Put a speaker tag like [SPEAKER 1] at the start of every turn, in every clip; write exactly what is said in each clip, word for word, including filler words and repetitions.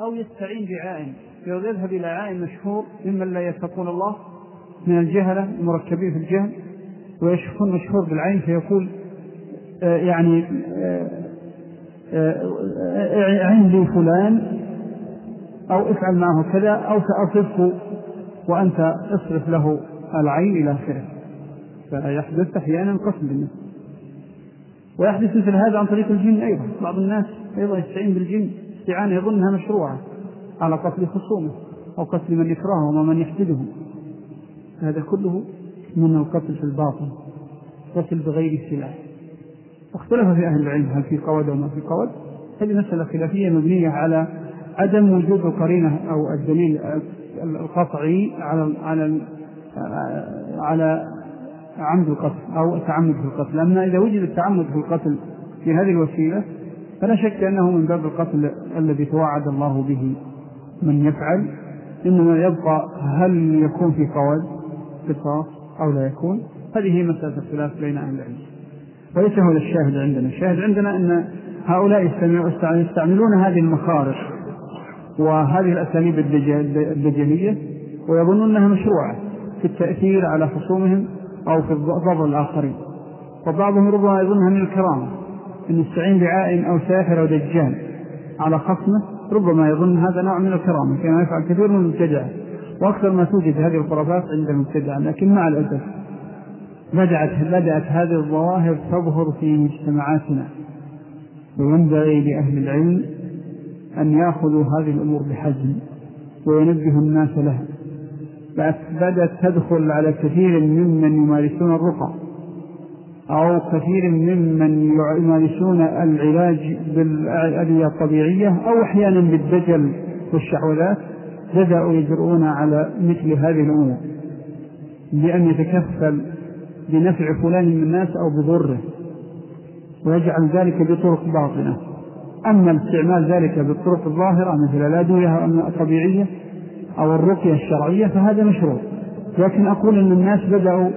[SPEAKER 1] أو يستعين بعائن يذهب إلى عائن مشهور ممن لا يتقون الله من الجهلة المركبين في الجهل ويشوفون مشهور بالعين فيقول آه يعني آه آه عين لي فلان أو افعل معه كذا أو سأصرفه وأنت اصرف له العين إلى آخره. فيحدث أحيانا قتل بالناس. ويحدث مثل هذا عن طريق الجن أيضا. بعض الناس أيضا يستعين بالجن استعانة يظنها مشروعة على قتل خصومه أو قتل من يكرههم ومن يحسدهم. هذا كله من القتل في الباطن، قتل بغير سلاح. اختلف في أهل العلم هل في قود أو ما في قود. هذه مسألة خلافية مبنية على عدم وجود القرينة أو الدليل القطعي على على على عمد القتل أو التعمد في القتل. أما إذا وجد التعمد في القتل في هذه الوسيلة فلا شك أنه من باب القتل الذي توعد الله به من يفعل. إنما يبقى هل يكون في قود قصاص أو لا يكون. هذه مسألة الخلاف بين أهل العلم وليس هو الشاهد عندنا. الشاهد عندنا أن هؤلاء يستعملون هذه المخارج وهذه الأساليب الدجالية ويظنون أنها مشروعة في التأثير على خصومهم أو في ضرر الآخرين. وبعضهم ربما يظنها من الكرامة أن يستعين بعائن أو ساحر أو دجال على خصمه، ربما يظن هذا نوع من الكرامة كما يفعل كثير من المبتدعة. وأكثر ما توجد هذه الخرافات عند المبتدعة. لكن مع الأسف بدأت بدأت هذه الظواهر تظهر في مجتمعاتنا وينبغي لأهل العلم أن يأخذوا هذه الأمور بحزم وينبهوا الناس لها. بدأت تدخل على كثير ممن يمارسون الرقى أو كثير ممن يمارسون العلاج بالأدوية الطبيعية أو أحيانا بالدجل والشعوذات بدأوا يجرؤون على مثل هذه الأمور بأن يتكفل بنفع فلان من الناس أو بضره ويجعل ذلك بطرق باطنة. أما استعمال ذلك بالطرق الظاهرة مثل الأدوية الطبيعية أو الرقية الشرعية فهذا مشروع. لكن أقول أن الناس بدأوا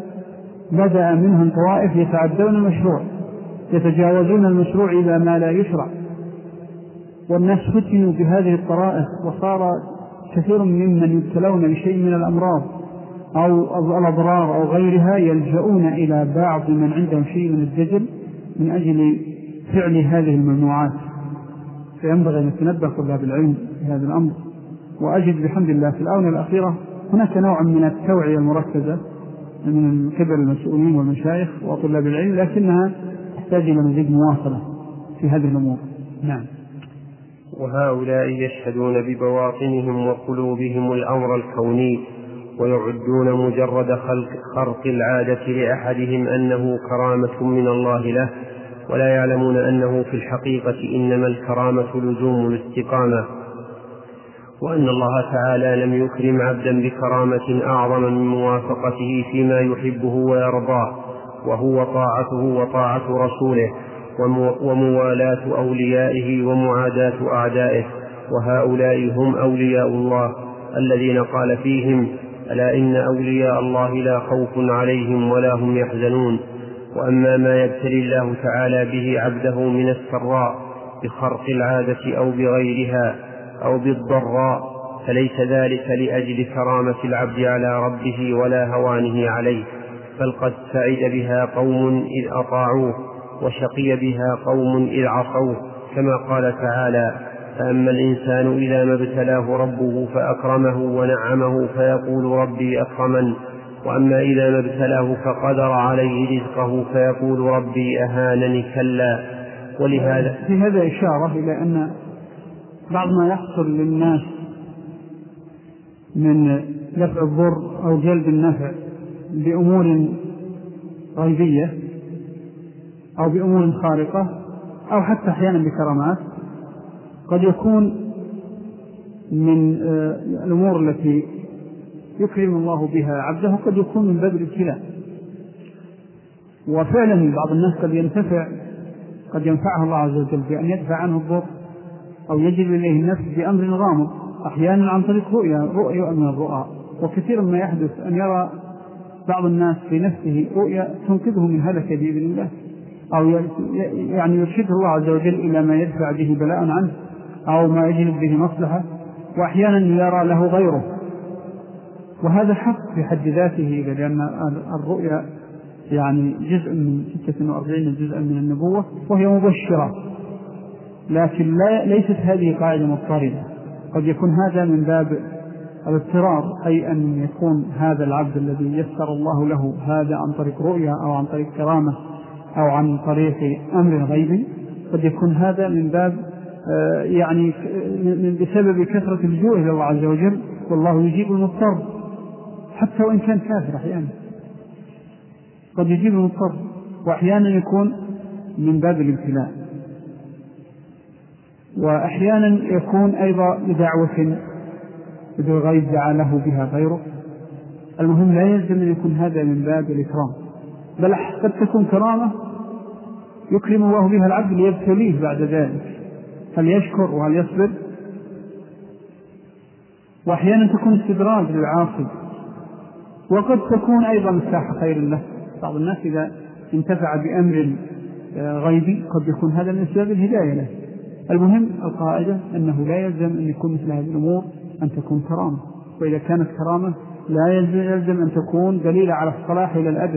[SPEAKER 1] بدأ منهم طوائف يتعدون المشروع يتجاوزون المشروع إلى ما لا يشرع. والناس فتنوا بهذه الطرائق وصار كثير ممن يبتلون بشيء من الأمراض أو الأضرار أو غيرها يلجؤون إلى بعض من عندهم شيء من الدجل من أجل فعل هذه الممنوعات. فينبغي أن يتنبه طلاب العلم في هذا الأمر. وأجد بحمد الله في الآونة الأخيرة هناك نوع من التوعية المركزة من قبل المسؤولين والمشايخ وطلاب العلم، لكنها تحتاج إلى مزيد مواصلة في هذه الأمور. نعم.
[SPEAKER 2] وهؤلاء يشهدون ببواطنهم وقلوبهم الأمر الكوني ويعدون مجرد خلق خرق العادة لأحدهم أنه كرامة من الله له، ولا يعلمون أنه في الحقيقة إنما الكرامة لزوم الاستقامة، وأن الله تعالى لم يكرم عبدا بكرامة أعظم من موافقته فيما يحبه ويرضاه، وهو طاعته وطاعة رسوله وموالاة أوليائه ومعاداة أعدائه. وهؤلاء هم أولياء الله الذين قال فيهم: ألا إن أولياء الله لا خوف عليهم ولا هم يحزنون. وأما ما يبتلي الله تعالى به عبده من السراء بخرق العادة أو بغيرها أو بالضراء فليس ذلك لأجل كرامة العبد على ربه ولا هوانه عليه، بل قد سعد بها قوم إذ أطاعوه وشقي بها قوم إذ عصوه، كما قال تعالى: فأما الإنسان إذا ما ابتلاه ربه فأكرمه ونعمه فيقول ربي أكرمن، وأما إذا ما ابتلاه فقدر عليه رزقه فيقول ربي أهانني، كلا. ولهذا
[SPEAKER 1] في هذا إشارة إلى أن بعض ما يحصل للناس من دفع الضر أو جلب النفع بأمور غيبية أو بأمور خارقة أو حتى أحيانا بكرامات قد يكون من الأمور التي يكرم الله بها عبده، قد يكون من باب الابتلاء. وفعلا بعض الناس قد ينتفع قد ينفعه الله عز وجل بأن يدفع عنه الضر أو يجلب إليه النفس بأمر غامض، أحيانا عن طريق رؤيا رؤيا من الرؤى. وكثير ما يحدث أن يرى بعض الناس في نفسه رؤيا تنقذه من هلكة بإذن الله، أو يعني يرشده الله عز وجل إلى ما يدفع به بلاء عنه، أو ما يجلب به مصلحة، وأحيانا يرى له غيره، وهذا حق في حد ذاته، لأن الرؤيا يعني جزء من ستة وأربعين جزءا من النبوة وهي مبشرة، لكن لا ليست هذه قاعدة مضطردة. قد يكون هذا من باب الاضطرار، أي أن يكون هذا العبد الذي يسر الله له هذا عن طريق رؤيا أو عن طريق كرامة أو عن طريق أمر غيبي، قد يكون هذا من باب يعني بسبب كثرة اللجوء إلى الله عز وجل، والله يجيب المضطر حتى وإن كان كافر. أحيانا قد يجيب المضطر، وأحيانا يكون من باب الابتلاء، وأحيانا يكون أيضا بدعوة بالغيب دعا له بها غيره. المهم لا يلزم أن يكون هذا من باب الإكرام، بل قد تكون كرامة يكرم الله بها العبد ليبتليه بعد ذلك، هل يشكر وهل يصبر. وأحيانا تكون استدراج للعاصي، وقد تكون أيضا مفتاح خير له. بعض الناس إذا انتفع بأمر غيبي قد يكون هذا من أسباب الهداية له. المهم القاعدة أنه لا يلزم أن يكون مثل هذه الأمور أن تكون كرامة، وإذا كانت كرامة لا يلزم أن تكون دليلة على الصلاح إلى الأبد.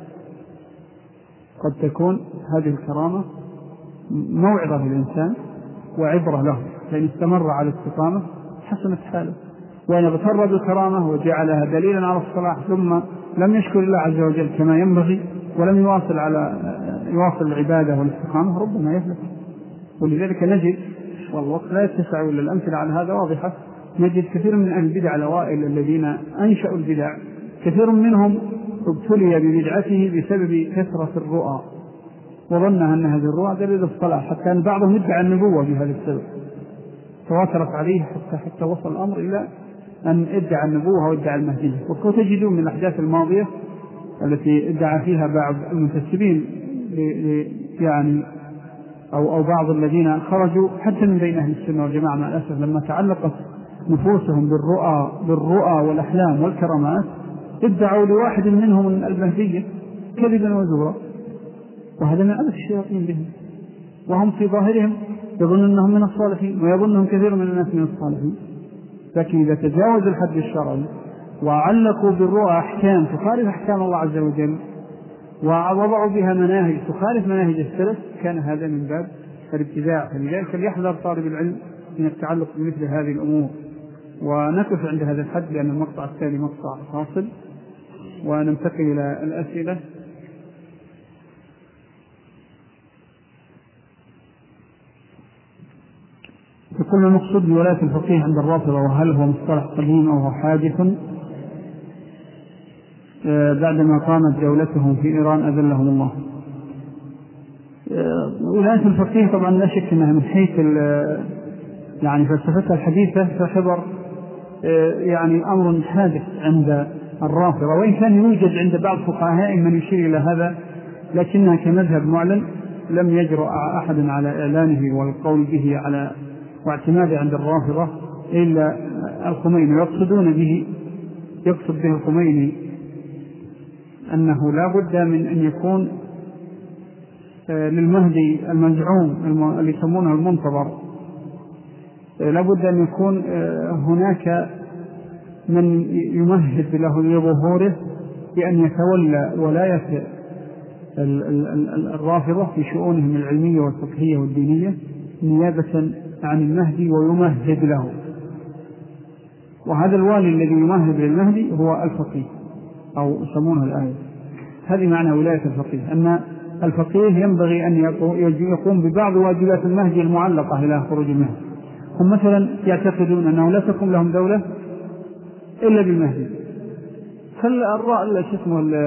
[SPEAKER 1] قد تكون هذه الكرامة موعظة للإنسان وعبرة له، فإن استمر على الاستقامة حسنت حاله، وإن اغتر بالكرامة وجعلها دليلا على الصلاح ثم لم يشكر الله عز وجل كما ينبغي ولم يواصل على يواصل العبادة والاستقامة ربما يفلت. ولذلك نجد، والوقت لا يتسع إلا الأمثلة على هذا واضحة، نجد كثير من أهل البدع الأوائل الذين أنشأوا البدع كثير منهم ابتلي ببدعته بسبب كثرة الرؤى، وظنها أن هذه الرؤى دليل الصلاح، حتى أن بعضهم ادعى النبوة بهذا السبب، تواترت عليه حتى, حتى وصل الأمر إلى أن ادعى النبوة وادعى المهدية. وتجدون من الأحداث الماضية التي ادعى فيها بعض المنتسبين يعني أو, أو بعض الذين خرجوا حتى من بين أهل السنة والجماعة مع الأسف، لما تعلقت نفوسهم بالرؤى, بالرؤى والأحلام والكرامات ادعوا لواحد منهم المهدية كذبا وزورا، وهذا من عبث الشياطين بهم، وهم في ظاهرهم يظن أنهم من الصالحين ويظنهم كثير من الناس من الصالحين. لكن إذا تجاوز الحد الشرعي وعلقوا بالرؤى أحكام تخالف أحكام الله عز وجل ووضعوا بها مناهج تخالف مناهج السلف، كان هذا من باب الابتداع. فلذلك فليحذر طالب العلم من التعلق بمثل هذه الأمور. ونقف عند هذا الحد لأن المقطع التالي مقطع فاصل، وننتقل إلى الأسئلة. يقول المقصود بولاية الفقيه عند الرافضة، وهل هو مصطلح قديم أو هو حادث بعدما قامت دولتهم في إيران أذلهم الله؟ ولاية الفقيه طبعا لا شك أنها من حيث يعني فلسفتها الحديثة تعتبر يعني أمر حادث عند الرافضة، وإن كان يوجد عند بعض فقهاء من يشير إلى هذا، لكنها كمذهب معلن لم يجرؤ أحد على إعلانه والقول به على واعتماده عند الرافضة إلا الخميني. يقصدون به يقصد به الخميني أنه لا بد من أن يكون للمهدي المزعوم اللي يسمونه المنتظر، لا بد أن يكون هناك من يمهد له لظهوره بأن يتولى ولاية الرافضة في شؤونهم العلمية والفقهية والدينية نيابة عن المهدي ويمهد له. وهذا الوالي الذي يمهد للمهدي هو الفقيه، أو يسمونه الآية. هذه معنى ولاية الفقيه، أن الفقيه ينبغي أن يقوم ببعض واجبات المهدي المعلقة إلى خروج المهدي. هم مثلا يعتقدون أنه لا تقوم لهم دولة إلا بالمهدي، فالرأي اسمه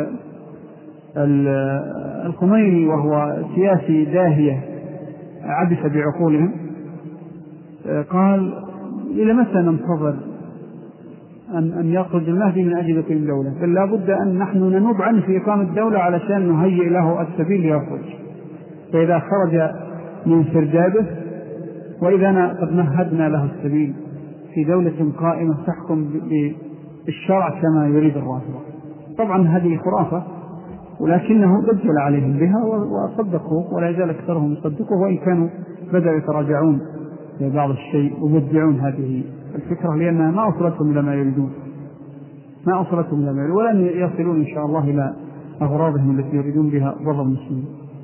[SPEAKER 1] الخميني وهو سياسي داهية عبث بعقولهم قال إلى متى ننتظر أن, أن يخرج المهدي من أجل يقيم دولة؟ بل لا بد أن نحن ننوب عنه في إقامة الدولة علشان نهيئ له السبيل ليخرج. فإذا خرج من سردابه وإذا قد مهدنا له السبيل في دولة قائمة تحكم بالشرع كما يريد الرافضة. طبعا هذه خرافة، ولكنه دجل عليهم بها وصدقوا، ولا يزال أكثرهم يصدقوا وإن كانوا بدأوا يتراجعون بعض الشيء ويبدعون هذه الفكرة لأنها ما أصلتهم إلى ما يريدون، ما أصلتهم إلى ما يريدون، ولن يصلون إن شاء الله إلى أغراضهم التي يريدون بها ضر المسلمين.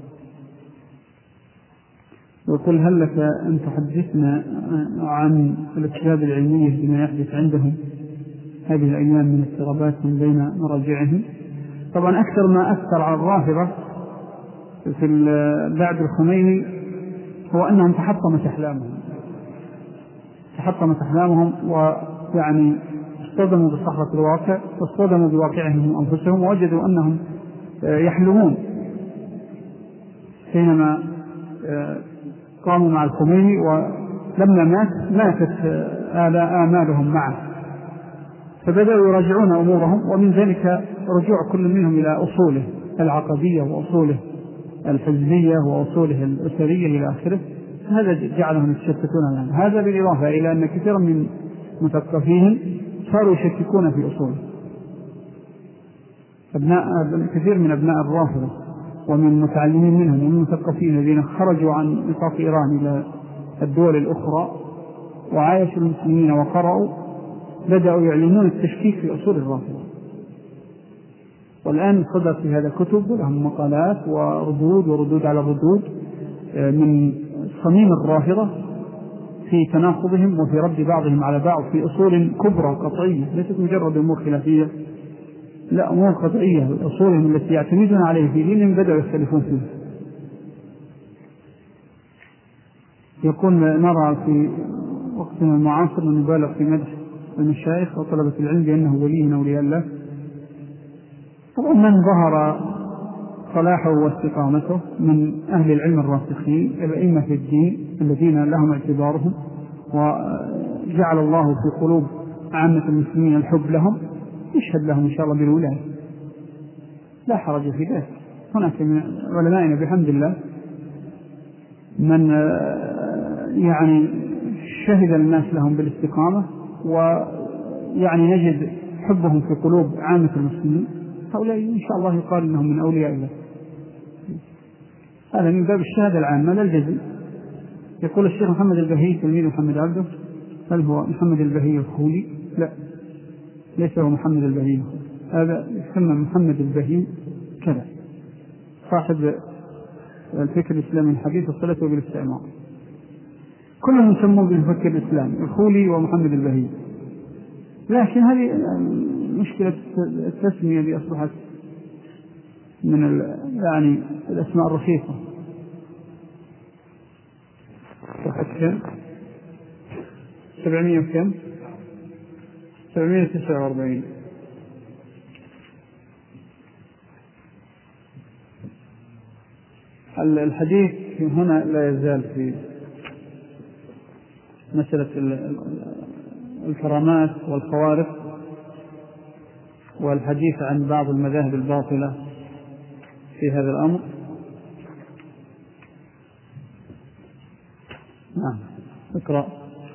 [SPEAKER 1] وقل هل لك أن تحدثنا عن الأسباب العلمية بما يحدث عندهم هذه الأيام من اضطرابات من بين مراجعهم. طبعا أكثر ما أثر على الرافضة في بعد الخميني هو أنهم تحطمت أحلامهم تحطمت أحلامهم ويعني اصطدموا بصخرة الواقع واصطدموا بواقعهم أنفسهم ووجدوا أنهم يحلمون حينما قاموا مع الخميني، ولما مات ماتت آمالهم معه، فبدأوا يراجعون أمورهم، ومن ذلك رجوع كل منهم إلى أصوله العقدية وأصوله الحزبية وأصوله الأسرية إلى آخره. هذا جعلهم يتشتتون الآن. هذا بالإضافة إلى أن كثيرا من مثقفيهم صاروا يشككون في أصوله. أبناء كثير من أبناء الرافضة ومن المتعلمين منهم ومن المثقفين الذين خرجوا عن نطاق إيران إلى الدول الأخرى وعايشوا المسلمين وقرأوا بدأوا يعلنون التشكيك في أصول الرافضة، والآن صدر في هذا كتب ولهم مقالات وردود وردود على ردود من صميم الرافضة في تناقضهم وفي رد بعضهم على بعض في أصول كبرى قطعية ليست مجرد أمور خلافية، لا أمور قطعية، أصولهم التي يعتمدون عليه في دينهم بدأوا يختلفون فيه. يقول نرى في وقتنا المعاصر من نبالغ في مدح المشايخ وطلبة العلم بأنه ولي من أولياء الله. طبعا من ظهر صلاحه واستقامته من أهل العلم الراسخين الأئمة في الدين الذين لهم اعتبارهم وجعل الله في قلوب عامة المسلمين الحب لهم، يشهد لهم إن شاء الله بالولاية، لا حرج في ذلك. هناك من علمائنا بحمد الله من يعني شهد الناس لهم بالاستقامة ويعني نجد حبهم في قلوب عامة المسلمين، هؤلاء إن شاء الله يقال إنهم من أولياء الله. هذا من باب الشهادة العامة لا الجزم. يقول الشيخ محمد البهي تلميذ محمد عبده، هل هو محمد البهي الخولي؟ لا، ليس هو محمد البهي، هذا يسمى محمد البهي كذا، صاحب الفكر الإسلامي الحديث والصلاة بالاستعمار، كلهم يسمون بالفكر الإسلامي الخولي ومحمد البهي. لكن هذه مشكلة التسمية اللي أصبحت من يعني الأسماء الرخيصة. كم؟ سبعمية وكم؟ سبعمية وتسعة وأربعين. الحديث هنا لا يزال في مسألة الكرامات والخوارق والحديث عن بعض المذاهب الباطلة في هذا الأمر. نعم اقرأ.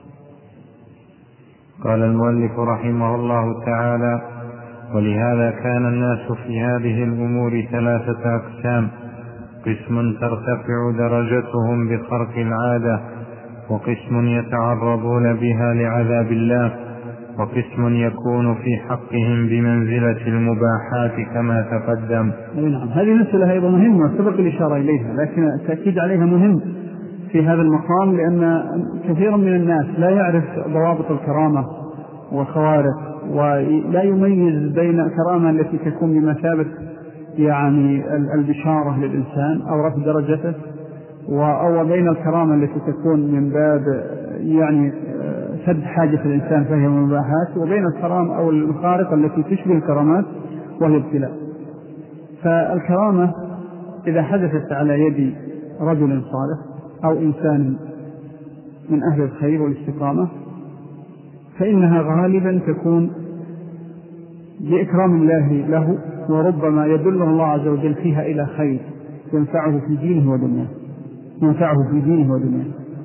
[SPEAKER 3] قال المؤلف رحمه الله تعالى: ولهذا كان الناس في هذه الأمور ثلاثة أقسام: قسم ترتفع درجتهم بخرق العادة، وقسم يتعرضون بها لعذاب الله، وقسم يكون في حقهم بمنزلة المباحات كما تقدم.
[SPEAKER 1] نعم، هذه مسألة أيضا مهمة سبق الإشارة إليها، لكن التأكيد عليها مهم في هذا المقام، لأن كثيرا من الناس لا يعرف ضوابط الكرامة والخوارق، ولا يميز بين الكرامة التي تكون بمثابة يعني البشارة للإنسان أو رفع درجته، أو بين الكرامة التي تكون من باب يعني سد حاجة الإنسان فهي مباحات، وبين الكرامة أو الخارقة التي تشبه الكرامات وهي ابتلاء. فالكرامة إذا حدثت على يد رجل صالح أو إنسان من أهل الخير والاستقامة فإنها غالبا تكون بإكرام الله له، وربما يدل الله عز وجل فيها إلى خير ينفعه في دينه ودنياه ينفعه في دينه ودنياه.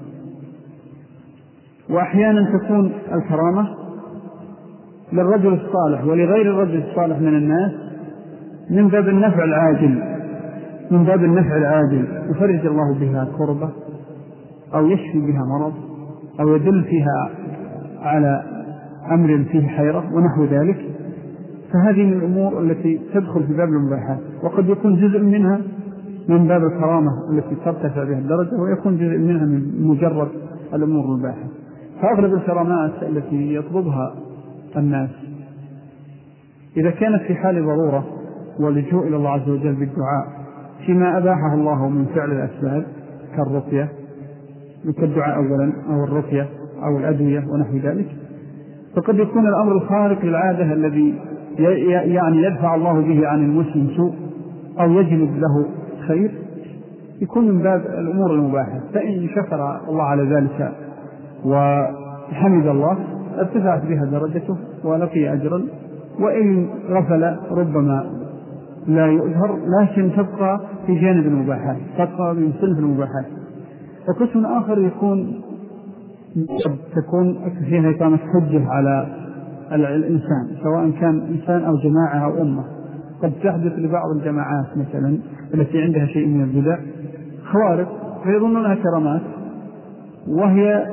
[SPEAKER 1] وأحيانا تكون الكرامة للرجل الصالح ولغير الرجل الصالح من الناس من باب النفع العاجل من باب النفع العاجل يفرج الله بها كربة أو يشفي بها مرض أو يدل فيها على أمر فيه حيرة ونحو ذلك، فهذه من الأمور التي تدخل في باب المباحات، وقد يكون جزء منها من باب الكرامة التي ترتفع بها الدرجة، ويكون جزء منها من مجرد الأمور المباحة. فأغلب الكرامات التي يطلبها الناس إذا كانت في حال ضرورة واللجوء إلى الله عز وجل بالدعاء فيما أباحه الله من فعل الأسباب كالرقية، كالدعاء أولا أو الرقية أو الأدوية ونحو ذلك، فقد يكون الأمر الخارق للعادة الذي يعني يدفع الله به عن المسلم سوء أو يجلب له خير، يكون من باب الأمور المباحة. فإن شكر الله على ذلك وحمد الله ارتفعت بها درجته ولقي أجرا، وإن غفل ربما لا يؤثر، لكن تبقى في جانب المباحات، تبقى من صنف المباحات. وقسم آخر يكون تكون فيها إقامة حجة على الإنسان، سواء كان إنسان أو جماعة أو أمة. قد تحدث لبعض الجماعات مثلا التي عندها شيء من البدع خوارق فيظنونها كرامات، وهي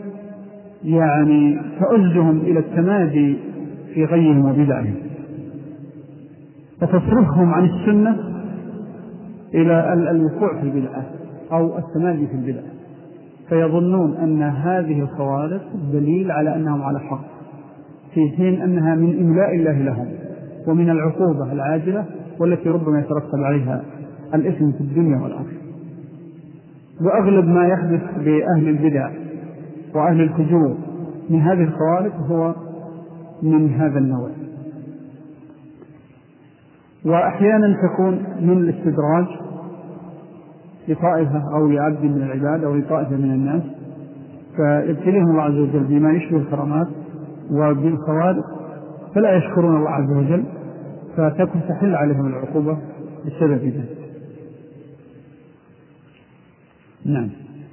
[SPEAKER 1] يعني تؤزهم إلى التمادي في غيهم وبدعهم، وتصرفهم عن السنة إلى الوقوع في البدعة أو التمادي في البدعة، فيظنون أن هذه الخوارق دليل على أنهم على حق، في حين أنها من إملاء الله لهم ومن العقوبة العاجلة والتي ربما يترتب عليها الإثم في الدنيا والآخرة. وأغلب ما يحدث بأهل البدع وأهل الفجور من هذه الخوارق هو من هذا النوع. وأحيانا تكون من الاستدراج لطائفة أو لعبد من العباد أو لطائفة من الناس، فيبتليهم الله عز وجل بما يشبه الكرامات وبالخوارق فلا يشكرون الله عز وجل، فتكون تحل عليهم العقوبة بسبب ذلك. نعم.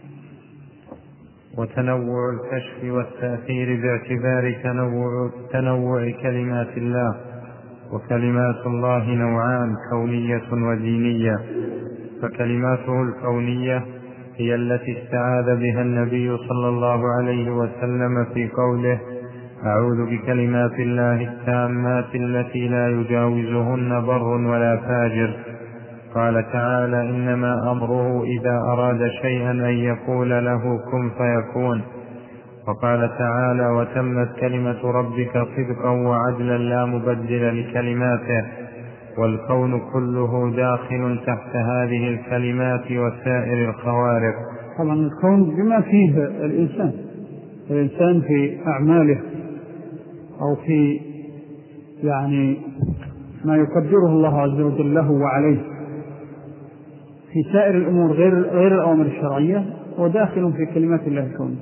[SPEAKER 3] وتنوع الكشف والتأثير باعتبار تنوع, تنوع كلمات الله، وكلمات الله نوعان، كونية ودينية. فكلماته الكونية هي التي استعاذ بها النبي صلى الله عليه وسلم في قوله: أعوذ بكلمات الله التامات التي لا يجاوزهن بر ولا فاجر. قال تعالى: إنما أمره إذا أراد شيئا أن يقول له كن فيكون. وقال تعالى: وتمت كلمة ربك صدقا وعدلا لا مبدل لكلماته. والكون كله داخل تحت هذه الكلمات وسائر الخوارق.
[SPEAKER 1] طبعا الكون بما فيه الإنسان، الإنسان في أعماله أو في يعني ما يقدره الله عز وجل له وعليه في سائر الأمور غير غير الأوامر الشرعية، وداخل في كلمات الله الكونية،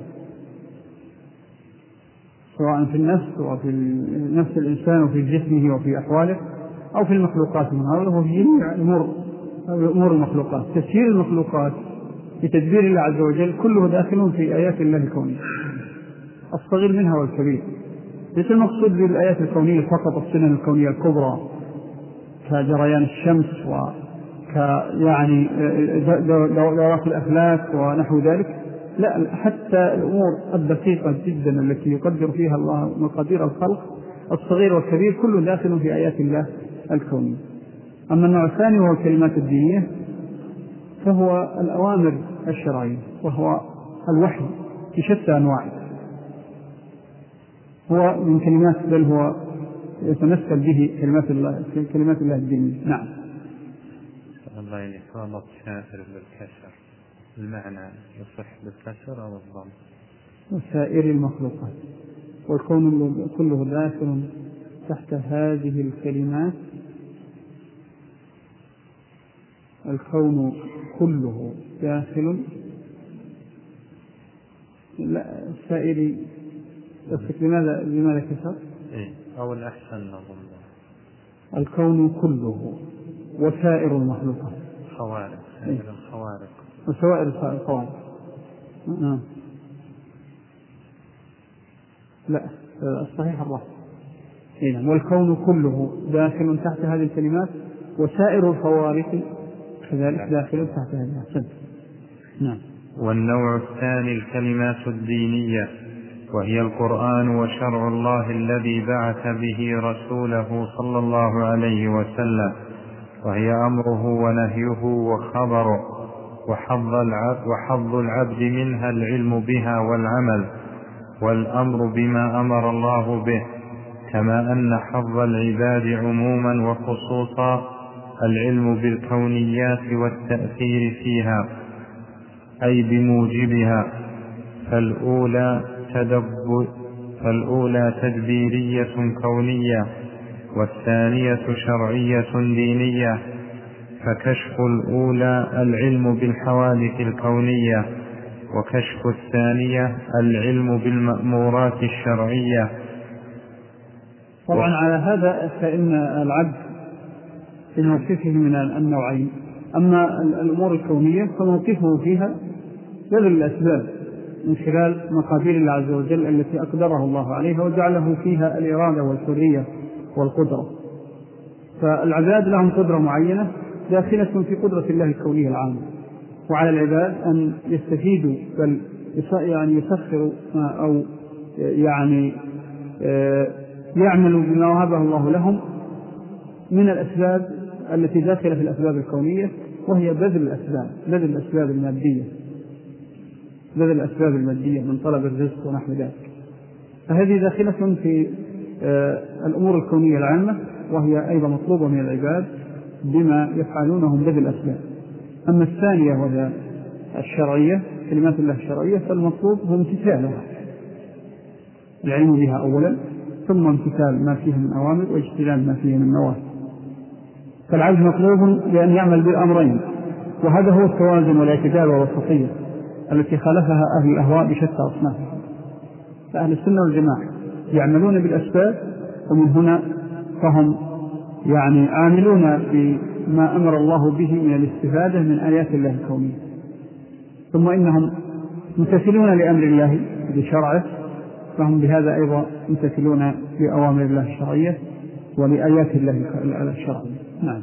[SPEAKER 1] سواء في النفس وفي نفس الإنسان وفي جسمه وفي أحواله أو في المخلوقات من هذا، وفي جميع أمور أمور المخلوقات. تسيير المخلوقات بتدبير الله عز وجل كله داخل في آيات الله الكونية، الصغير منها والكبير. ليس المقصود بالآيات الكونية فقط السنن الكونية الكبرى كجريان الشمس وك يعني دورات الأفلاك ونحو ذلك، لا، حتى الأمور الدقيقة جدا التي يقدر فيها الله مقادير الخلق الصغير والكبير كله داخل في آيات الله الكونية. أما النوع الثاني وهو الكلمات الدينية فهو الأوامر الشرعية، وهو الوحي في شتى أنواعه، هو من كلمات بل هو يتمثل به كلمات الله كلمات الله الدينية. نعم.
[SPEAKER 3] الله يقول شاعر بالكسر، المعنى يصح بالكسر أو الضم.
[SPEAKER 1] وسائر المخلوقات، والكون كله داخل تحت هذه الكلمات. الكون كله داخل، لا السائر لماذا لماذا كسر؟
[SPEAKER 3] إيه أو الأحسن نظن
[SPEAKER 1] الكون كله وسائر المخلوقات،
[SPEAKER 3] خوارق، سائر الخوارق
[SPEAKER 1] وسائر الخوارق. نعم. لا الصحيح الراحل. إيه. والكون كله داخل تحت هذه الكلمات، وسائر الخوارق كذلك داخل تحت هذه الكلمات. نعم.
[SPEAKER 3] والنوع الثاني الكلمات الدينية، وهي القرآن وشرع الله الذي بعث به رسوله صلى الله عليه وسلم، وهي أمره ونهيه وخبره، وحظ العبد, وحظ العبد منها العلم بها والعمل والأمر بما أمر الله به، كما أن حظ العباد عموما وخصوصا العلم بالكونيات والتأثير فيها أي بموجبها، فالأولى, تدبر فالأولى تدبيرية كونية، والثانية شرعية دينية. فكشف الأولى العلم بالحوادث الكونية، وكشف الثانية العلم بالمأمورات الشرعية.
[SPEAKER 1] طبعا على هذا فإن العبد في موقفه من النوعين، أما الأمور الكونية فموقفه فيها بذل الأسباب من خلال مقادير الله عز وجل التي أقدره الله عليها وجعله فيها الإرادة والحرية والقدرة. فالعباد لهم قدرة معينة داخلة في قدرة الله الكونية العامة، وعلى العباد أن يستفيدوا بل يعني يسخروا أو يعني يعملوا بما وهبه الله لهم من الأسباب التي داخلة في الأسباب الكونية، وهي بذل الأسباب بذل الأسباب المادية بذل الأسباب المادية من طلب الرزق ونحو ذلك. فهذه داخلة في الأمور الكونية العامة، وهي أيضا مطلوبة من العباد بما يفعلونه بذل الأسباب. أما الثانية وهي الشرعية، كلمات الله الشرعية، فالمطلوب هو امتثالها، العلم بها أولا، ثم امتثال ما فيه من أوامر واجتناب ما فيه من نواهي. فالعبد مطلوب بأن يعمل بالأمرين، وهذا هو التوازن والاعتدال والوسطية التي خالفها أهل الأهواء بشتى أصنافها. فأهل السنة والجماعة يعملون بالأسباب، ومن هنا فهم يعني عاملون بما أمر الله به من الاستفادة من آيات الله الكونية، ثم إنهم ممتثلون لأمر الله بشرعه، فهم بهذا أيضا ممتثلون لأوامر الله الشرعية ولآيات الله الشرعية. نعم.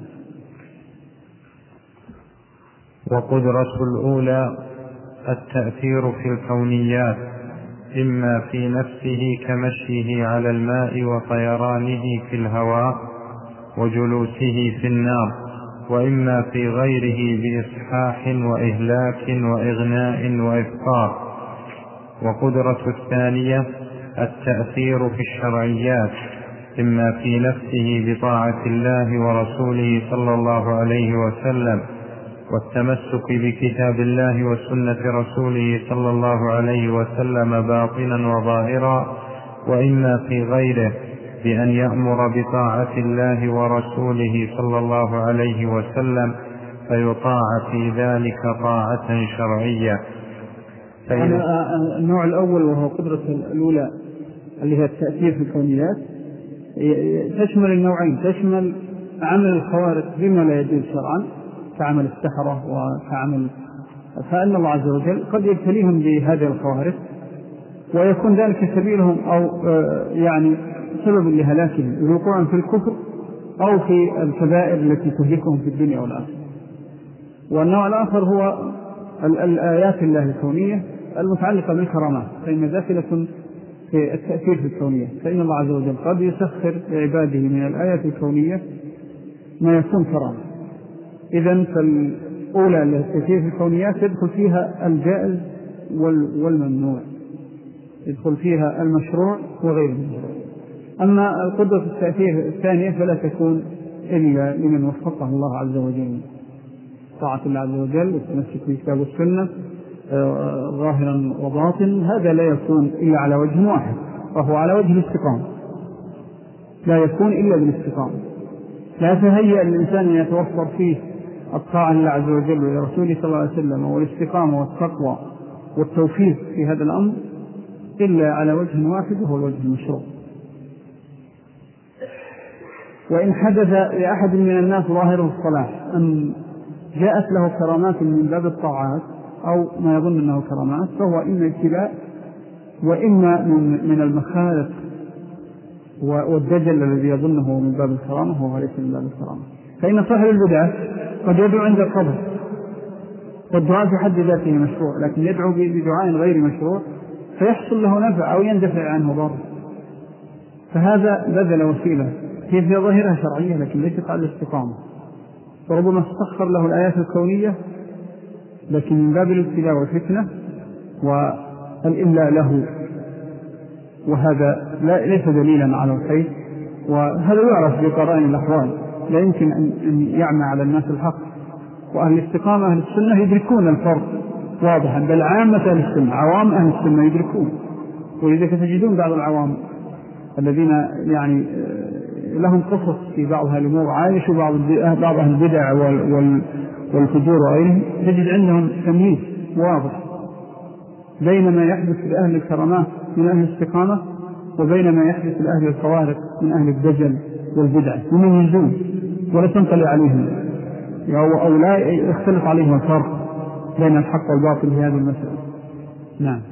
[SPEAKER 3] وقدرة الأولى التأثير في الكونيات، إما في نفسه كمشيه على الماء وطيرانه في الهواء وجلوسه في النار، وإما في غيره بإصحاح وإهلاك وإغناء وإفطار. وقدرة الثانية التأثير في الشرعيات، إما في نفسه بطاعة الله ورسوله صلى الله عليه وسلم والتمسك بكتاب الله وسنة رسوله صلى الله عليه وسلم باطنا وظاهرا، وإما في غيره بأن يأمر بطاعة الله ورسوله صلى الله عليه وسلم فيطاع في ذلك طاعة شرعية.
[SPEAKER 1] النوع الأول وهو قدرة الأولى اللي هي التأثير في الكونيات تشمل النوعين، تشمل عمل الخوارق بما لا يجوز شرعا كعمل السحرة وكعمل، فإن الله عز وجل قد يبتليهم بهذه الخوارق ويكون ذلك سبيلهم أو يعني سبب لهلاكهم الوقوع في الكفر أو في الكبائر التي تهلكهم في الدنيا والآخرة. والنوع الآخر هو الآيات الله الكونية المتعلقة بالكرامات، فإن داخلة في التأثير في الكونية، فإن الله عز وجل قد يسخر لعباده من الآيات الكونية ما يكون كرامة. إذن فالأولى التأثير في الكونيات يدخل فيها الجائز والممنوع، يدخل فيها المشروع وغير المشروع. أما القدرة التأثير الثانية فلا تكون إلا لمن وفقه الله عز وجل، طاعة الله عز وجل والتمسك بكتاب والسنة ظاهرا وباطن، هذا لا يكون إلا على وجه واحد وهو على وجه الاستقامة، لا يكون إلا بالاستقامة. لا تهيأ الإنسان أن يتوفر فيه الطاعة لله عز وجل ولرسوله صلى الله عليه وسلم والاستقامة والتقوى والتوفيق في هذا الأمر إلا على وجه واحد وهو الوجه المشروع. وإن حدث لأحد من الناس ظاهره الصلاح أن جاءت له كرامات من باب الطاعات أو ما يظن أنه كرامات، فهو إما ابتلاء وإما من, من المخالف والدجل الذي يظنه من باب الكرامة وهو ليس من باب الكرامة. فإن صاحب البدعة قد يدعو عند القبر والدعاء في حد ذاته مشروع، لكن يدعو بدعاء غير مشروع فيحصل له نفع أو يندفع عنه ضر، فهذا بذل وسيلة هي في ظاهرها شرعية لكن ليست على الاستقامة، فربما استخر له الآيات الكونية لكن من باب الابتلاء والفتنة والإملاء له، وهذا لا ليس دليلا على الخير، وهذا يعرف بقرائن الأحوال، لا يمكن أن يعمى على الناس الحق. وأهل الاستقامة أهل السنة يدركون الفرق واضحا، بل عامة أهل السنة عوام أهل السنة يدركون. ولذلك تجدون بعض العوام الذين يعني لهم قصص في بعض الأمور، عايشوا بعض بعض أهل البدع والفجور وغيرهم، تجد عندهم تمييز واضح بين ما يحدث لأهل الكرامات من أهل الاستقامة وبين ما يحدث لأهل الخوارق من أهل الدجل والبدع، يميزون ولا تنطلي عليهم أو لا يختلف عليهم الفرق بين الحق والباطل في هذه المسألة. نعم.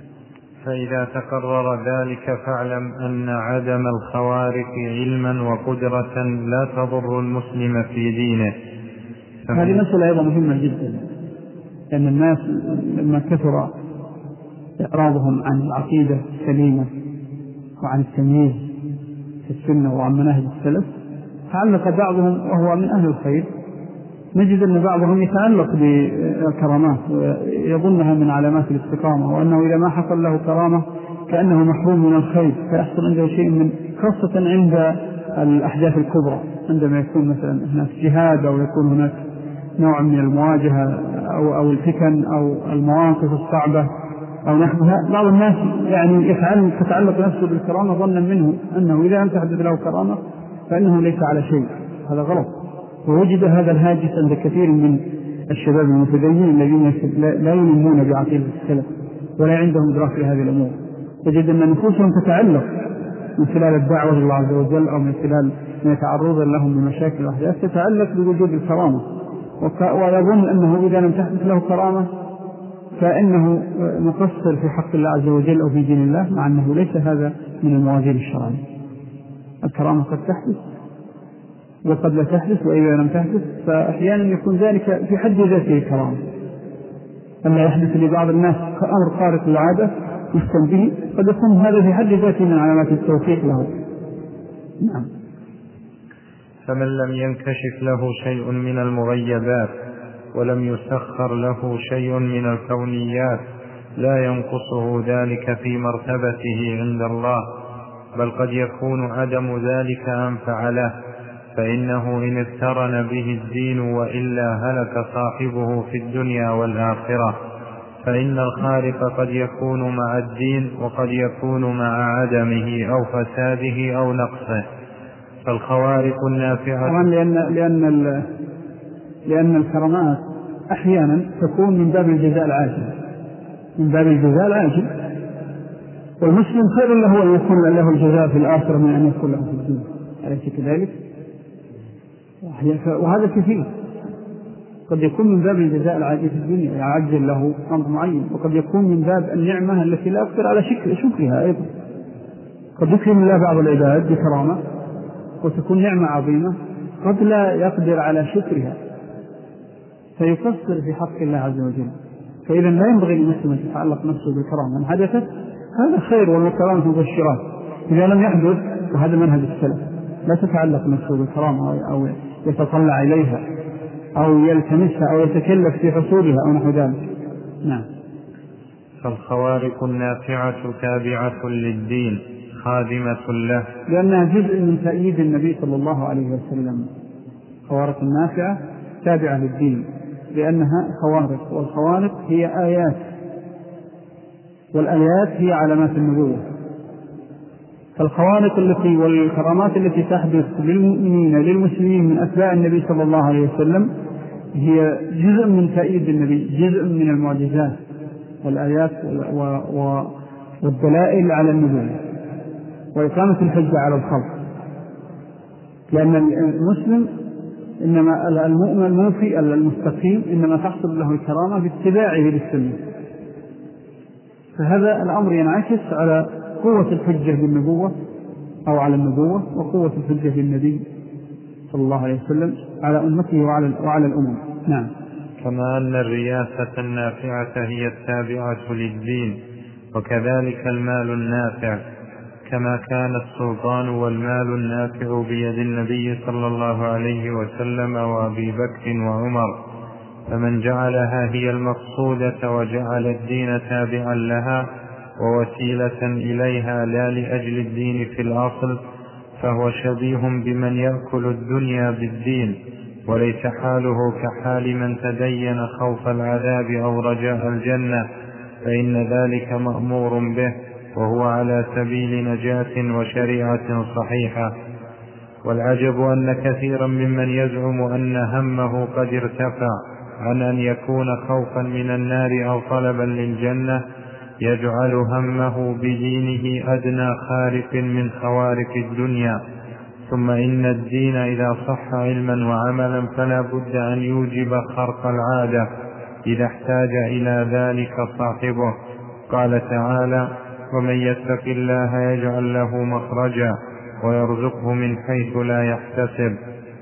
[SPEAKER 3] فإذا تقرر ذلك فاعلم أن عدم الخوارق علما وقدرة لا تضر المسلم في دينه.
[SPEAKER 1] هذه مسألة أيضا مهمة جدا، لأن الناس لما كثر إعراضهم عن العقيدة السليمة وعن التمييز في السنة وعن مناهج السلف تعلق بعضهم وهو من أهل الخير، نجد أن بعضهم يتعلق بالكرامات ويظنها من علامات الاستقامة، وأنه إذا ما حصل له كرامة كأنه محروم من الخير، فيحصل عنده شيء من خاصة عند الأحداث الكبرى، عندما يكون مثلا هناك جهاد أو يكون هناك نوع من المواجهة أو, أو الفتن أو المواقف الصعبة أو نحوها، بعض الناس يعني يفعل تتعلق نفسه بالكرامة ظنا منه أنه إذا لم تحدث له كرامة فإنه ليس على شيء. هذا غلط، ووجد هذا الهاجس عند كثير من الشباب المتدينين الذين لا يلمون بعقيدة السلف ولا عندهم إدراك لهذه الأمور. تجد أن نفوسهم تتعلق من خلال الدعوة لله عز وجل أو من خلال ما يتعرض لهم بمشاكل الأحداث تتعلق بوجود الكرامة، ويظن أنه إذا لم تحدث له كرامة فإنه مقصر في حق الله عز وجل أو في دين الله، مع أنه ليس هذا من الموازين الشرعية. الكرامة قد تحدث وقد لا تحدث، وإذا لم تحدث فأحيانا يكون ذلك في حد ذاته كرامة. أما يحدث لبعض الناس أمر خارق للعادة يفتن به، قد يكون هذا في حد ذاته من علامات التوفيق له. نعم.
[SPEAKER 3] فمن لم ينكشف له شيء من المغيبات ولم يسخر له شيء من الكونيات لا ينقصه ذلك في مرتبته عند الله، بل قد يكون عدم ذلك أنفع له، فإنه إن اقترن به الدين وإلا هلك صاحبه في الدنيا والآخرة، فإن الخارق قد يكون مع الدين وقد يكون مع عدمه أو فساده أو نقصه. فالخوارق النافعة
[SPEAKER 1] طبعا لأن, لأن, لأن الكرامات أحيانا تكون من باب الجزاء العاجل من باب الجزاء العاجل والمسلم خير له أن يكون له الجزاء في الآخرة من أن يكون له في الدنيا، أليس كذلك؟ وهذا كثير، قد يكون من باب الجزاء العاجل في الدنيا يعجل له أمر معين، وقد يكون من باب النعمة التي لا أقدر على شكرها أيضا. قد يكرم الله بعض العباد بكرامة وتكون نعمة عظيمة قد لا يقدر على شكرها فيقصر في حق الله عز وجل. فإذا لا ينبغي للمسلم أن يتعلق نفسه بالكرامة، من حدثت هذا خير والكرامة مبشرات. إذا لم يحدث وهذا منهج السلف لا تتعلق نفسه بالكرامة أو يتطلع إليها أو يلتمسها أو يتكلف في حصولها أو نحو ذلك. نعم.
[SPEAKER 3] فالخوارق النافعة تابعة للدين خادمة له،
[SPEAKER 1] لأنها جزء من تأييد النبي صلى الله عليه وسلم. خوارق النافعة تابعة للدين لأنها خوارق، والخوارق هي آيات، والآيات هي علامات النبوة. فالخوارق التي والكرامات التي تحدث للمؤمنين للمسلمين من أتباع النبي صلى الله عليه وسلم هي جزء من تأييد النبي، جزء من المعجزات والآيات والدلائل على النبوة وإقامة الحجة على الخلق. لأن المسلم إنما المؤمن الموفي المستقيم إنما تحصل له الكرامة باتباعه للسنة، فهذا الأمر ينعكس على قوة الحجة بالنبوة أو على النبوة وقوة الحجة بالنبي صلى الله عليه وسلم على أمته وعلى, وعلى الأمم. نعم.
[SPEAKER 3] كما أن الرياسة النافعة هي التابعة للدين، وكذلك المال النافع، كما كان السلطان والمال النافع بيد النبي صلى الله عليه وسلم وأبي بكر وعمر، فمن جعلها هي المقصودة وجعل الدين تابعا لها ووسيلة إليها لا لأجل الدين في الأصل، فهو شبيه بمن يأكل الدنيا بالدين، وليس حاله كحال من تدين خوف العذاب أو رجاء الجنة، فإن ذلك مأمور به وهو على سبيل نجاة وشريعة صحيحة. والعجب أن كثيرا ممن يزعم أن همه قد ارتفع عن أن يكون خوفا من النار أو طلبا للجنة يجعل همه بدينه أدنى خارق من خوارق الدنيا. ثم إن الدين إذا صح علما وعملا فلا بد أن يوجب خرق العادة إذا احتاج إلى ذلك صاحبه. قال تعالى: ومن يتق الله يجعل له مخرجا ويرزقه من حيث لا يحتسب.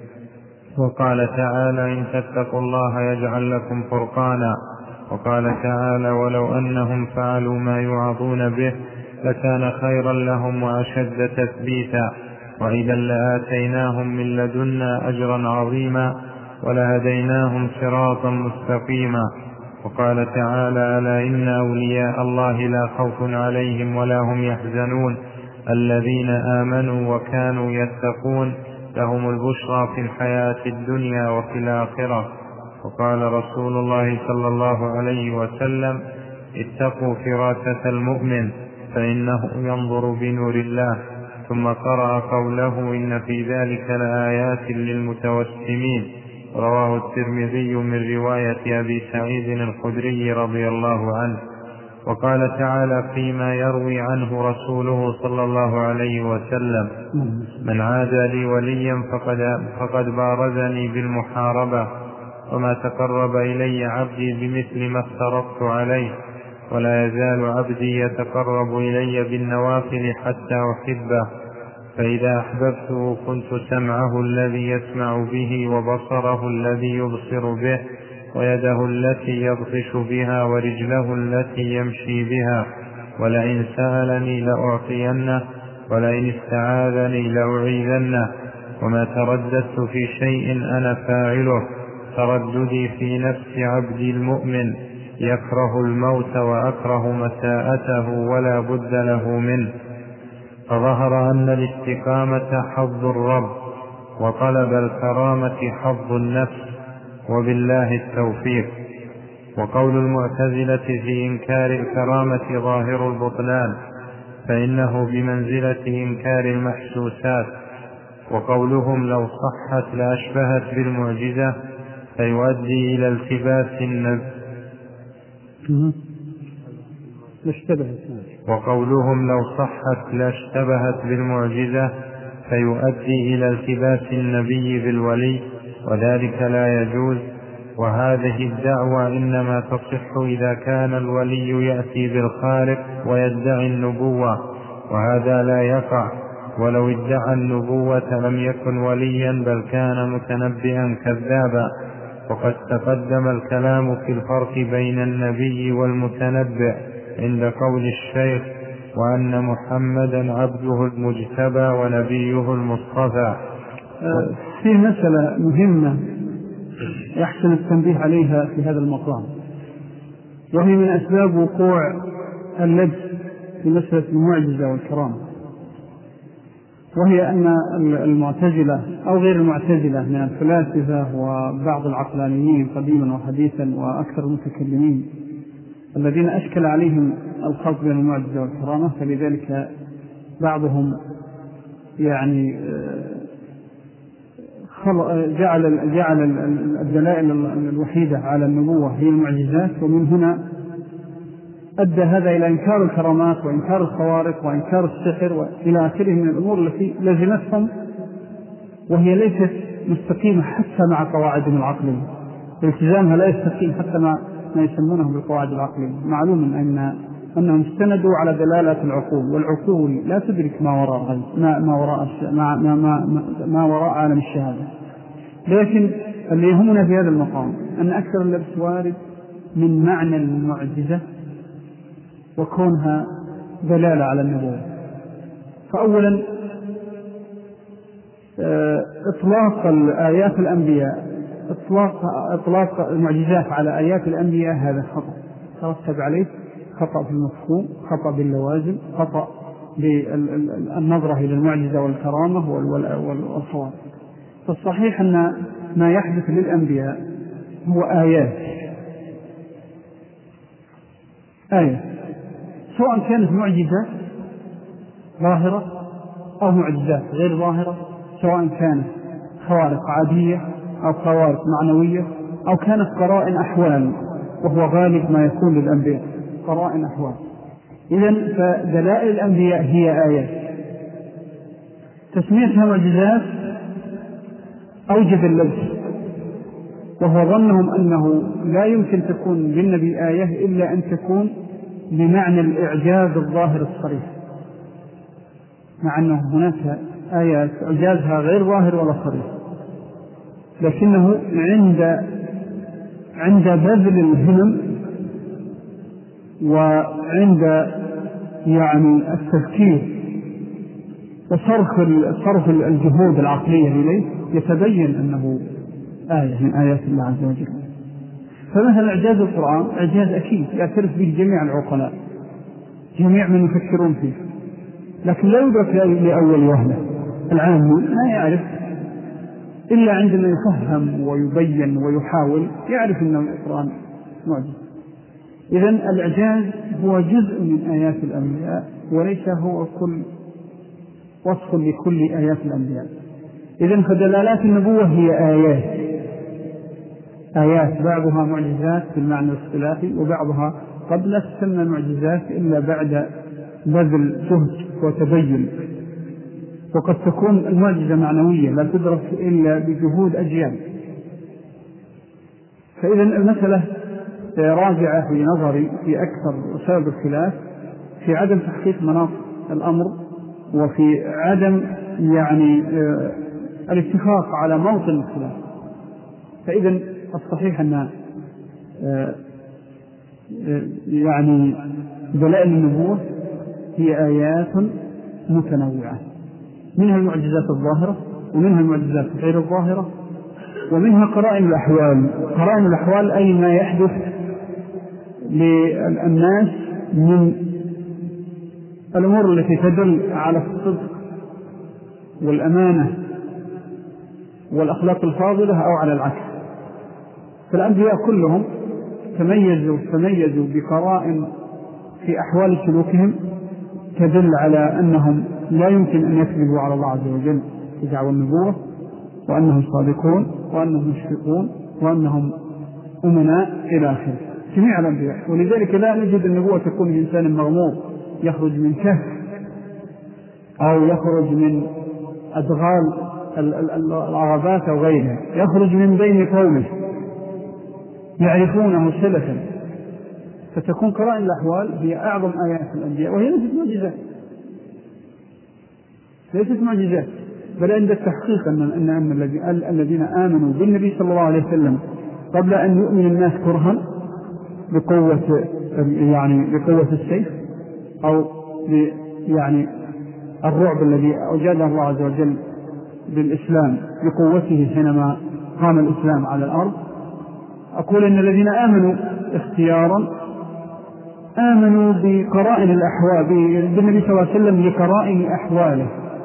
[SPEAKER 3] وقال تعالى: إن تتقوا الله يجعل لكم فرقانا. وقال تعالى: ولو أنهم فعلوا ما يوعظون به لكان خيرا لهم وأشد تثبيتا، وإذا لآتيناهم من لدنا أجرا عظيما ولهديناهم صراطا مستقيما. وقال تعالى: ألا إن أولياء الله لا خوف عليهم ولا هم يحزنون الذين آمنوا وكانوا يتقون لهم البشرى في الحياة الدنيا وفي الآخرة. وقال رسول الله صلى الله عليه وسلم: اتقوا فراسة المؤمن فإنه ينظر بنور الله. ثم قرأ قوله: إن في ذلك لآيات للمتوسمين. رواه الترمذي من رواية أبي سعيد الخدري رضي الله عنه. وقال تعالى فيما يروي عنه رسوله صلى الله عليه وسلم: من عادى لي وليا فقد, فقد بارزني بالمحاربة، وما تقرب إلي عبدي بمثل ما افترضت عليه، ولا يزال عبدي يتقرب إلي بالنوافل حتى أحبه، فإذا أحببته كنت سمعه الذي يسمع به وبصره الذي يبصر به ويده التي يبطش بها ورجله التي يمشي بها، ولئن سألني لأعطينه ولئن استعاذني لأعيذنه. وما ترددت في شيء أنا فاعله ترددي في نفس عبدي المؤمن يكره الموت وأكره مساءته ولا بد له منه. فظهر أن الاستقامة حظ الرب وطلب الكرامة حظ النفس، وبالله التوفيق. وقول المعتزلة في إنكار الكرامة ظاهر البطلان، فإنه بمنزلة إنكار المحسوسات. وقولهم لو صحت لأشبهت بالمعجزة فيؤدي إلى التباس النبي. وقولهم لو صحت لاشتبهت بالمعجزة فيؤدي إلى التباس النبي بالولي، وذلك لا يجوز. وهذه الدعوة إنما تصح إذا كان الولي يأتي بالخارق ويدعي النبوة، وهذا لا يقع. ولو ادعى النبوة لم يكن وليا بل كان متنبئا كذابا. وقد تقدم الكلام في الفرق بين النبي والمتنبئ عند قول الشيخ: وأن محمدا عبده المجتبى ونبيه المصطفى.
[SPEAKER 1] في مسألة مهمة يحسن التنبيه عليها في هذا المقام، وهي من أسباب وقوع اللبس في مسألة المعجزة والكرامة، وهي أن المعتزلة أو غير المعتزلة من الفلاسفة وبعض العقلانيين قديما وحديثا وأكثر المتكلمين الذين أشكل عليهم الخلط بين المعجزة والكرامة، فلذلك بعضهم يعني جعل جعل الدلائل الوحيدة على النبوة هي المعجزات، ومن هنا أدى هذا إلى إنكار الكرامات وإنكار الخوارق وإنكار السحر وإلى آخره من الأمور التي لزمتهم، وهي ليست مستقيمة حتى مع قواعدهم العقلية. التزامها لا يستقيم حتى مع ما يسمونه بالقواعد العقلية. معلوم أن أنهم استندوا على دلالة العقول، والعقول لا تدرك ما وراء غيب ما ما وراء ما ما ما, ما وراء عالم الشهادة. لكن اللي يهمنا في هذا المقام أن أكثر اللبس وارد من معنى المعجزة وكونها دلالة على النبوة. فأولا إطلاق الآيات الأنبياء إطلاق, إطلاق المعجزات على آيات الأنبياء هذا خطأ ترتب عليه خطأ في المفهوم، خطأ باللوازم، خطأ بالنظرة إلى المعجزة والكرامة والخوارق. فالصحيح أن ما يحدث للأنبياء هو آيات آية سواء كانت معجزة ظاهرة أو معجزات غير ظاهرة، سواء كانت خوارق عادية أو خوارق معنوية أو كانت قرائن أحوال، وهو غالب ما يكون للأنبياء قرائن أحوال. إذن فدلائل الأنبياء هي آيات. تسميتها معجزات أوجد اللبس، وهو ظنهم أنه لا يمكن تكون للنبي آية إلا أن تكون بمعنى الإعجاز الظاهر الصريح، مع أنه هناك آيات إعجازها غير ظاهر ولا صريح، لكنه عند عند بذل الهمم وعند يعني التفكير وصرف صرف الجهود العقلية إليه يتبين أنه آية من آيات الله عز وجل. فمثلا إعجاز القرآن إعجاز أكيد يعترف به جميع العقلاء، جميع من يفكرون فيه، لكن لا يدرك لأول وهلة. العام ما يعرف إلا عندما يفهم ويبين ويحاول يعرف أن القرآن معجز. إذن الإعجاز هو جزء من آيات الأنبياء وليس هو كل وصف لكل آيات الأنبياء. إذن فدلالات النبوة هي آيات آيات بعضها معجزات بالمعنى الاصطلاحي، وبعضها قد لا تسمى معجزات إلا بعد بذل جهد وتبين، وقد تكون المعجزة معنوية لا تدرك إلا بجهود أجيال. فإذا المسألة راجعة في نظري في أكثر سبب الخلاف في عدم تحقيق مناط الأمر، وفي عدم يعني الاتفاق على موطن الخلاف. فإذا الصحيح أن يعني دلائل النبوة هي آيات متنوعة، منها المعجزات الظاهرة ومنها المعجزات غير الظاهرة، ومنها قرائن الأحوال. قرائن الأحوال أي ما يحدث للناس من الأمور التي تدل على الصدق والأمانة والأخلاق الفاضلة أو على العكس. فالأنبياء كلهم تميزوا تميزوا بقرائن في أحوال سلوكهم تدل على أنهم لا يمكن أن يكذبوا على الله عز وجل في دعوى النبوة، وأنهم صادقون وأنهم مشفقون وأنهم أمناء إلى آخره جميع الأنبياء. ولذلك لا نجد النبوة تكون لإنسان مغمور يخرج من كهف أو يخرج من أدغال العربات أو غيرها، يخرج من بين قومه يعرفونه سلفا. فتكون قرائن الأحوال هي أعظم آيات الأنبياء، وهي ليست معجزات ليست معجزات بل عند التحقيق أن, أن, أن الذين آمنوا بالنبي صلى الله عليه وسلم قبل أن يؤمن الناس كرها بقوة يعني بقوة السيف أو يعني الرعب الذي أوجده الله عز وجل بالإسلام بقوته حينما قام الإسلام على الأرض. أقول أن الذين آمنوا اختيارا آمنوا بقرائن الأحوال بالنبي صلى الله عليه وسلم لقرائن أحواله،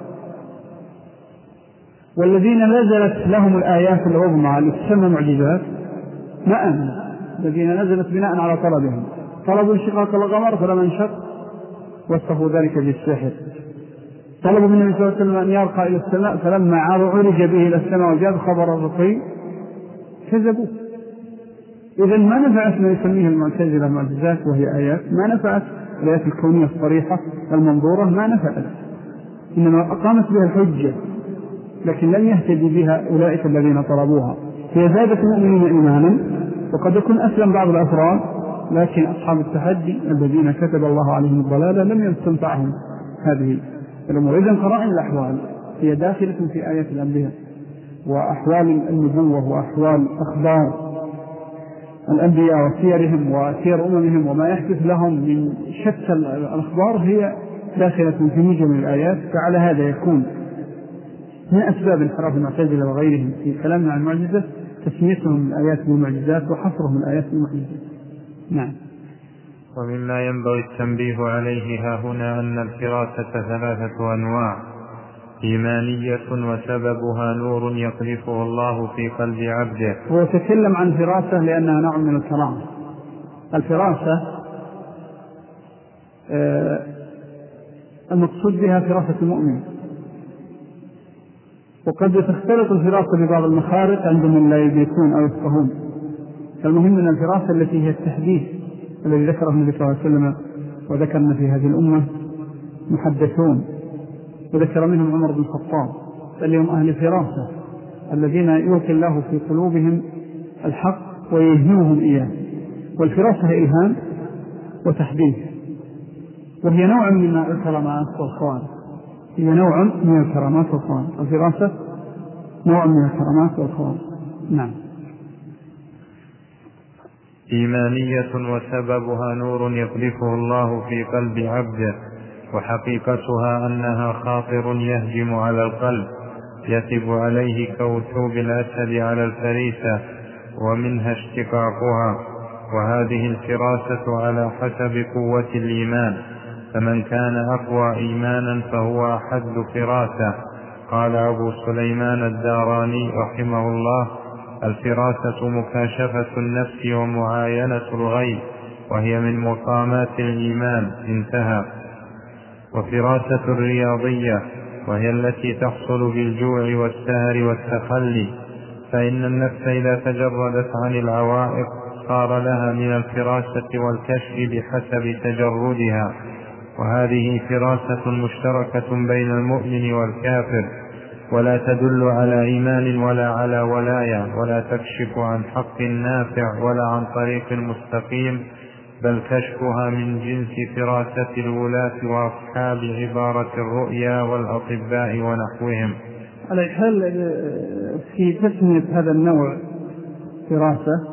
[SPEAKER 1] والذين نزلت لهم الآيات العظمى التي تسمى معجزات ما آمنوا، الذين نزلت بناء على طلبهم، طلبوا انشقاق القمر فلما انشق وصفوا ذلك بالسحر، طلبوا من النبي صلى الله عليه وسلم أن يرقى إلى السماء فلما عرج به إلى السماء وجاب خبر الرقي كذبوا. إذن ما نفعت ما يسميه المعتزلة معجزات وهي آيات، ما نفعت الآيات الكونية الصريحة المنظورة ما نفعت، إنما أقامت بها الحجة لكن لم يهتدي بها أولئك الذين طلبوها. هي زادت المؤمنين إيمانا وقد يكون أسلم بعض الأفراد، لكن أصحاب التحدي الذين كتب الله عليهم الضلالة لم يستنفعهم هذه الأمور. إذن قرائن الأحوال هي داخلة في آيات الأنبياء، وأحوال النبوة وأحوال أخبار الأنبياء وسيرهم وسير أممهم وما يحدث لهم من شتى الأخبار هي داخلة في موجب الآيات. فعلى هذا يكون من أسباب انحراف المعتزلة وغيرهم في كلامنا عن المعجزة تسميتهم الآيات بالمعجزات وحصرهم الآيات بالمعجزات. نعم.
[SPEAKER 3] ومما ينبغي التنبيه عليه ها هنا أن الفراسة ثلاثة أنواع: إيمانية وسببها نور يقذفه الله في قلب عبده.
[SPEAKER 1] هو تكلم عن فراسة لأنها نوع من الكرامة. الفراسة آه المقصود بها فراسة المؤمن، وقد تختلط الفراسة ببعض المخارج عند من لا يدركون أو يفقهون. فالمهم من الفراسة التي هي التحديث الذي ذكره النبي صلى الله عليه وسلم وذكرنا في هذه الأمة محدثون، وذكر منهم عمر بن الخطاب، فاليوم أهل الفراسة الذين يوكل الله في قلوبهم الحق ويلهمهم إياه. والفراسة إلهام وتحديث، وهي نوع من الكرامات والخوارق. هي نوع من الكرامات والخوارق. الفراسة نوع من الكرامات والخوارق. نعم.
[SPEAKER 3] إيمانية وسببها نور يقذفه الله في قلب عبده، وحقيقتها أنها خاطر يهجم على القلب يثب عليه كوثوب الأسد على الفريسة، ومنها اشتقاقها. وهذه الفراسة على حسب قوة الإيمان، فمن كان أقوى إيمانا فهو أحد فراسة. قال أبو سليمان الداراني رحمه الله: الفراسة مكاشفة النفس ومعاينة الغيب، وهي من مقامات الإيمان. انتهى. وفراسة الرياضية، وهي التي تحصل بالجوع والسهر والتخلي، فإن النفس إذا تجردت عن العوائق صار لها من الفراسة والكشف بحسب تجردها. وهذه فراسة مشتركة بين المؤمن والكافر، ولا تدل على إيمان ولا على ولاية، ولا تكشف عن حق نافع ولا عن طريق مستقيم، بل كشفها من جنس فراسة الولاة وأصحاب عبارة الرؤيا والأطباء ونحوهم.
[SPEAKER 1] على الحال في تسمية هذا النوع فراسة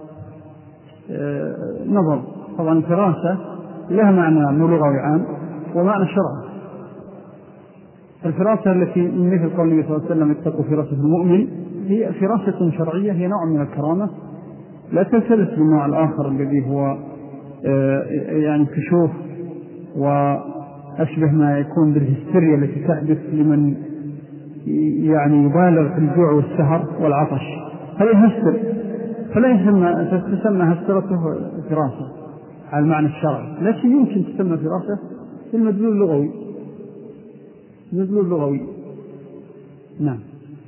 [SPEAKER 1] نظر. طبعا الفراسة لها معنى لغوي عام ومعنى شرعي. الفراسة التي من مثل قول النبي صلى الله عليه وسلم اتقوا فراسة المؤمن هي فراسة شرعية، هي نوع من الكرامة لا تلتبس بالنوع الآخر الذي هو يعني كشوف وأشبه ما يكون بالهستيريا التي تحدث لمن يعني يبالغ في الجوع والسهر والعطش. هذا هستر، فلا يسمى تسمى هسترته فراسة على المعنى الشرعي، لكن يمكن تسمى فراسة في المدلول اللغوي. المدلول اللغوي. نعم.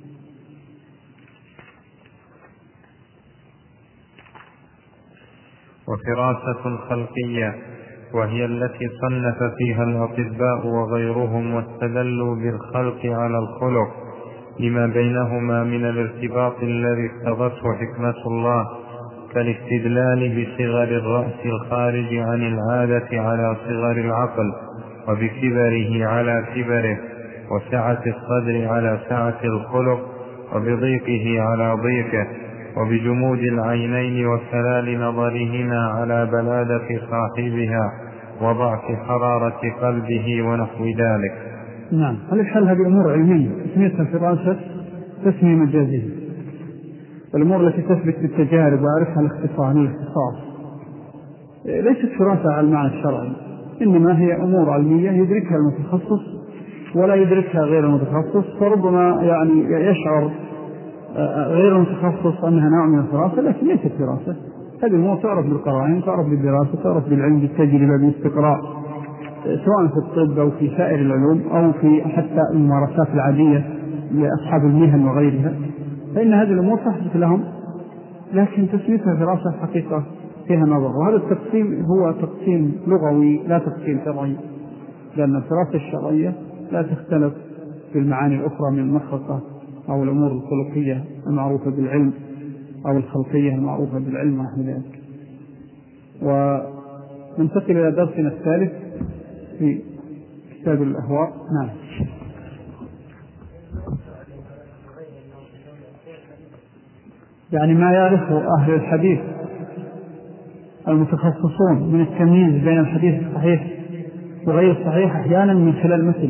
[SPEAKER 3] وفراسة خلقية، وهي التي صنف فيها الأطباء وغيرهم واستدلوا بالخلق على الخلق لما بينهما من الارتباط الذي اقتضته حكمة الله، كالاستدلال بصغر الرأس الخارج عن العادة على صغر العقل، وبكبره على كبره، وسعة الصدر على سعة الخلق، وبضيقه على ضيقه، وبجمود العينين وسلال نظرهما على بلادة صاحبها وضعف حرارة قلبه ونحو ذلك.
[SPEAKER 1] نعم. على الحال هذه أمور علمية تسميتها فراسة تسمية مجازية، والأمور التي تثبت بالتجارب وعرفها الاختصاص ليست فراسة على المعنى الشرعي، إنما هي أمور علمية يدركها المتخصص ولا يدركها غير المتخصص، فربما يعني يشعر غير المتخصص أنها نوع من الفراسة، لكن ليست فراسة. هذه الأمور تعرف بالقرائن، تعرف بالدراسة، تعرف بالعلم، بالتجربة، بالاستقراء، سواء في الطب أو في سائر العلوم أو في حتى الممارسات العادية لأصحاب المهن وغيرها، فإن هذه الأمور تحدث لهم، لكن تسميتها فراسة حقيقة فيها نظر. وهذا التقسيم هو تقسيم لغوي لا تقسيم شرعي، لأن الفراسة الشرعية لا تختلف في المعاني الأخرى من المخرقة أو الأمور الخلقية المعروفة بالعلم أو الخلقية المعروفة بالعلم ونحو ذلك. وننتقل إلى درسنا الثالث في كتاب الأهواء. نعم. يعني ما يعرفه أهل الحديث المتخصصون من التمييز بين الحديث الصحيح وغير الصحيح أحيانا من خلال مثل.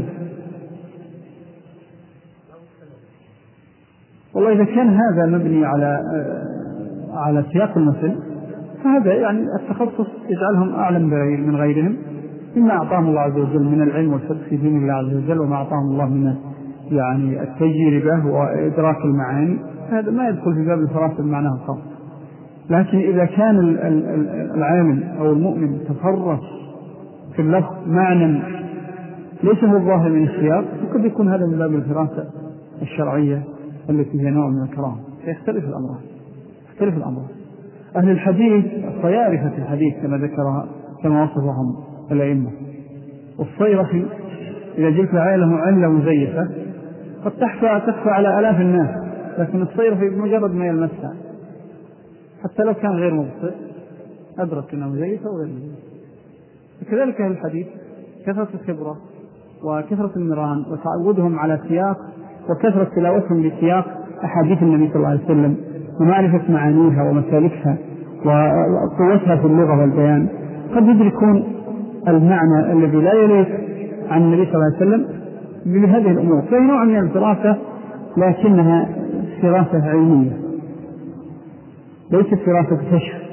[SPEAKER 1] والله إذا كان هذا مبني على على سياق المثل فهذا يعني التخصص يجعلهم أعلم من غيرهم مما أعطاهم الله عز وجل من العلم والفقه في دين الله عز وجل وما أعطاهم الله من يعني التجربة وإدراك المعاني. هذا ما يدخل في باب الفراسة بمعناه الخاص. لكن إذا كان العالم أو المؤمن تفرس في اللفظ معنى ليس هو الظاهر من السياق فقد يكون هذا من باب الفراسة الشرعية التي هي نوع من الكرامة. فيختلف الأمر يختلف الأمر أهل الحديث صيارفة الحديث كما ذكرها كما وصفهم الأئمة. والصيرفي إذا جئت عائلة علة مزيفة قد تخفى تخفى على آلاف الناس، لكن الصيرفي بمجرد ما يلمسها حتى لو كان غير مبصر أدرك أنه مزيفة وغير مزيفة. كذلك أهل الحديث كثرة الخبرة وكثرة النيران وتعودهم على سياق وكثرة تلاوتهم لسياق أحاديث النبي صلى الله عليه وسلم ومعرفة معانيها ومسالكها وقوتها في اللغة والبيان قد يدركون المعنى الذي لا يليق عن النبي صلى الله عليه وسلم بهذه الأمور. فهي نوع من الفراسة لكنها فراسة علمية ليست فراسة كشف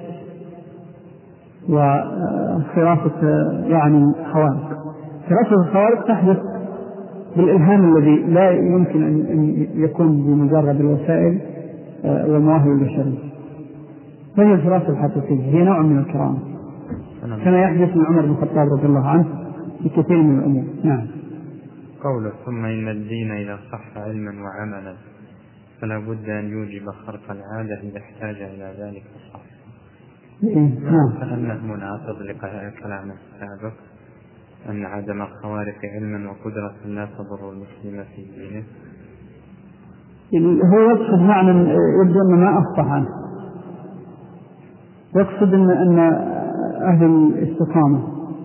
[SPEAKER 1] وفراسة يعني خوارق. فراسة الخوارق تحدث بالإلهام الذي لا يمكن أن يكون بمجرد الوسائل والمواهب البشرية. فهي الفراسة الحقيقية هي نوع من الكرامة كما يحدث من عمر بن الخطاب رضي الله عنه في كثير من الأمور. نعم.
[SPEAKER 3] قوله ثم إن الدين إذا صح علما وعملا فلا بد أن يوجب خرق العادة إذا احتاج إلى ذلك الصح.
[SPEAKER 1] نعم.
[SPEAKER 3] فأنه مناقض لكلام السابق أن عدم الخوارق علما وقدرة لا تضر المسلم في دينه.
[SPEAKER 1] هو يقصد معنى يبدو أن ما أصبح عنه، يقصد أن, أن أهل الاستقامة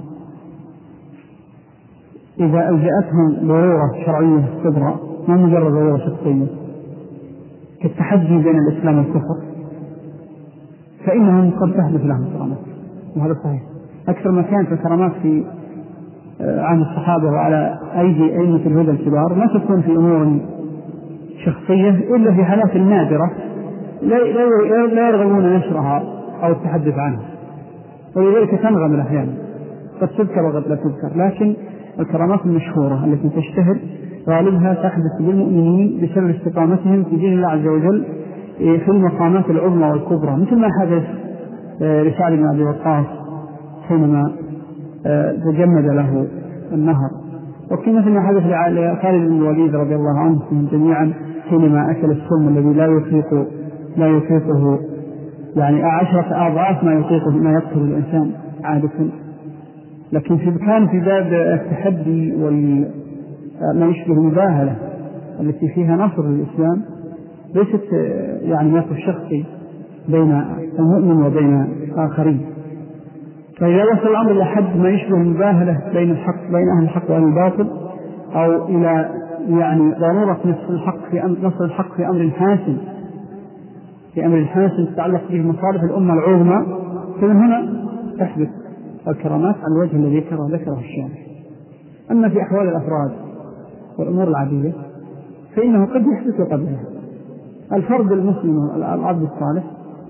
[SPEAKER 1] إذا ألجأتهم ضرورة شرعية كبرى ما مجرد ضرورة شخصية كالتحدي بين الإسلام والكفر فإنهم قد تحدث لهم كرامات، وهذا صحيح. أكثر ما كانت الكرامات في عن الصحابة وعلى أيدي أئمة الهدى الكبار ما تكون في أمور شخصية إلا في حالات نادرة لا يرغبون نشرها أو التحدث عنها، ولذلك تنغم الأحيان قد تذكر وقد لا تذكر. لكن الكرامات المشهورة التي تشتهر غالبها تحدث بالمؤمنين بسبب استقامتهم في دين الله عز وجل في المقامات العظمى والكبرى، مثل ما حدث لسعد بن أبي وقاص حينما تجمد له النهر، وكما مثل ما حدث لخالد بن الوليد رضي الله عنهم جميعا حينما أكل السم الذي لا يطيق لا يطيقه يعني عشرة أضعاف ما يطيقه ما يقتل الإنسان عادة. لكن في كان في باب التحدي وما يشبه المباهلة التي فيها نصر للإسلام ليست يعني موقف شخصي بين المؤمن وبين آخرين. فإذا وصل الأمر إلى حد ما يشبه المباهلة بين الحق بين أهل الحق وأهل الباطل أو إلى يعني ضرورة نصر الحق في أمر نصر الحق في أمر حاسم في أمر حاسم تتعلق به مصالح الأمة العظمى، فمن هنا تحدث الكرامات على الوجه الذي ذكره ذكره الشارع. أما في أحوال الأفراد والأمور العادية فإنه قد يحدث وقد لا. الفرد المسلم العبد الصالح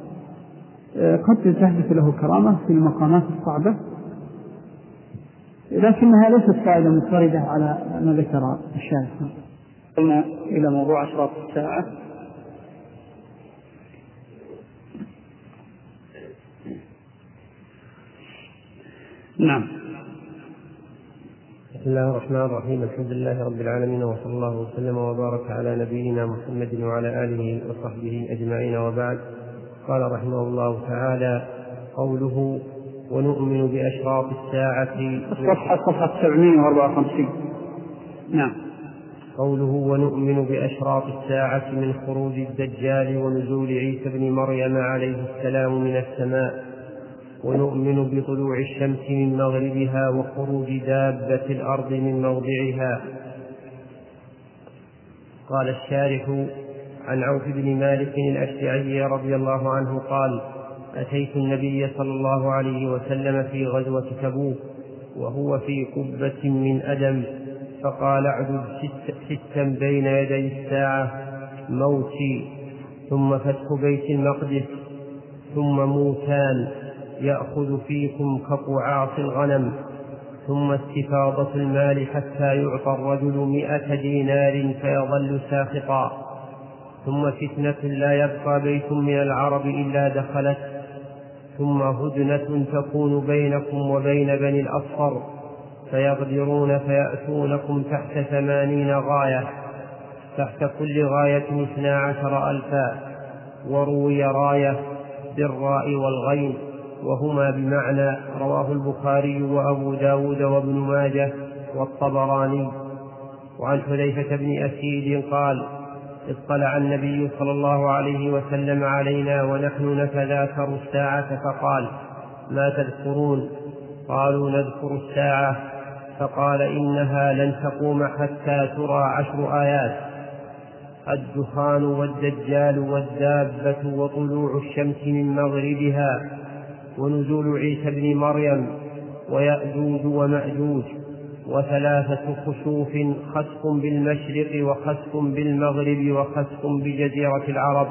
[SPEAKER 1] قد تحدث له كرامة في المقامات الصعبة، لكنها ليست قاعدة مضطردة على ما ذكر الشارع. قلنا إلى موضوع أشراط الساعة. نعم.
[SPEAKER 2] بسم الله الرحمن الرحيم. الحمد لله رب العالمين، وصلى الله وسلم وبارك على نبينا محمد وعلى آله وصحبه أجمعين، وبعد. قال رحمه الله تعالى: قوله ونؤمن بأشراط الساعة.
[SPEAKER 1] الصفحة صفحة سبعمائة وأربعة وخمسين. نعم.
[SPEAKER 2] قوله ونؤمن بأشراط الساعة من خروج الدجال ونزول عيسى بن مريم عليه السلام من السماء، ونؤمن بطلوع الشمس من مغربها وخروج دابة الأرض من موضعها. قال الشارح: عن عوف بن مالك الأشجعي رضي الله عنه قال: أتيت النبي صلى الله عليه وسلم في غزوة تبوك وهو في قبة من أدم، فقال اعدد ست ستا بين يدي الساعة: موتي، ثم فتح بيت المقدس، ثم موتان يأخذ فيكم كقعاص الغنم، ثم استفاضة المال حتى يعطى الرجل مئة دينار فيظل ساخطا، ثم فتنة لا يبقى بيت من العرب إلا دخلت، ثم هدنة تكون بينكم وبين بني الأصفر فيغدرون فيأتونكم تحت ثمانين غاية، تحت كل غاية اثنا عشر ألفا، وروي راية بالراء والغين وهما بمعنى. رواه البخاري وأبو داود وابن ماجه والطبراني. وعن حذيفة بن أسيد قال: اطلع النبي صلى الله عليه وسلم علينا ونحن نتذاكر الساعة فقال: ما تذكرون؟ قالوا: نذكر الساعة. فقال: إنها لن تقوم حتى ترى عشر آيات: الدخان والدجال والدابة وطلوع الشمس من مغربها ونزول عيسى بن مريم ويأجوج ومأجوج، وثلاثة خسوف: خسف بالمشرق وخسف بالمغرب وخسف بجزيرة العرب،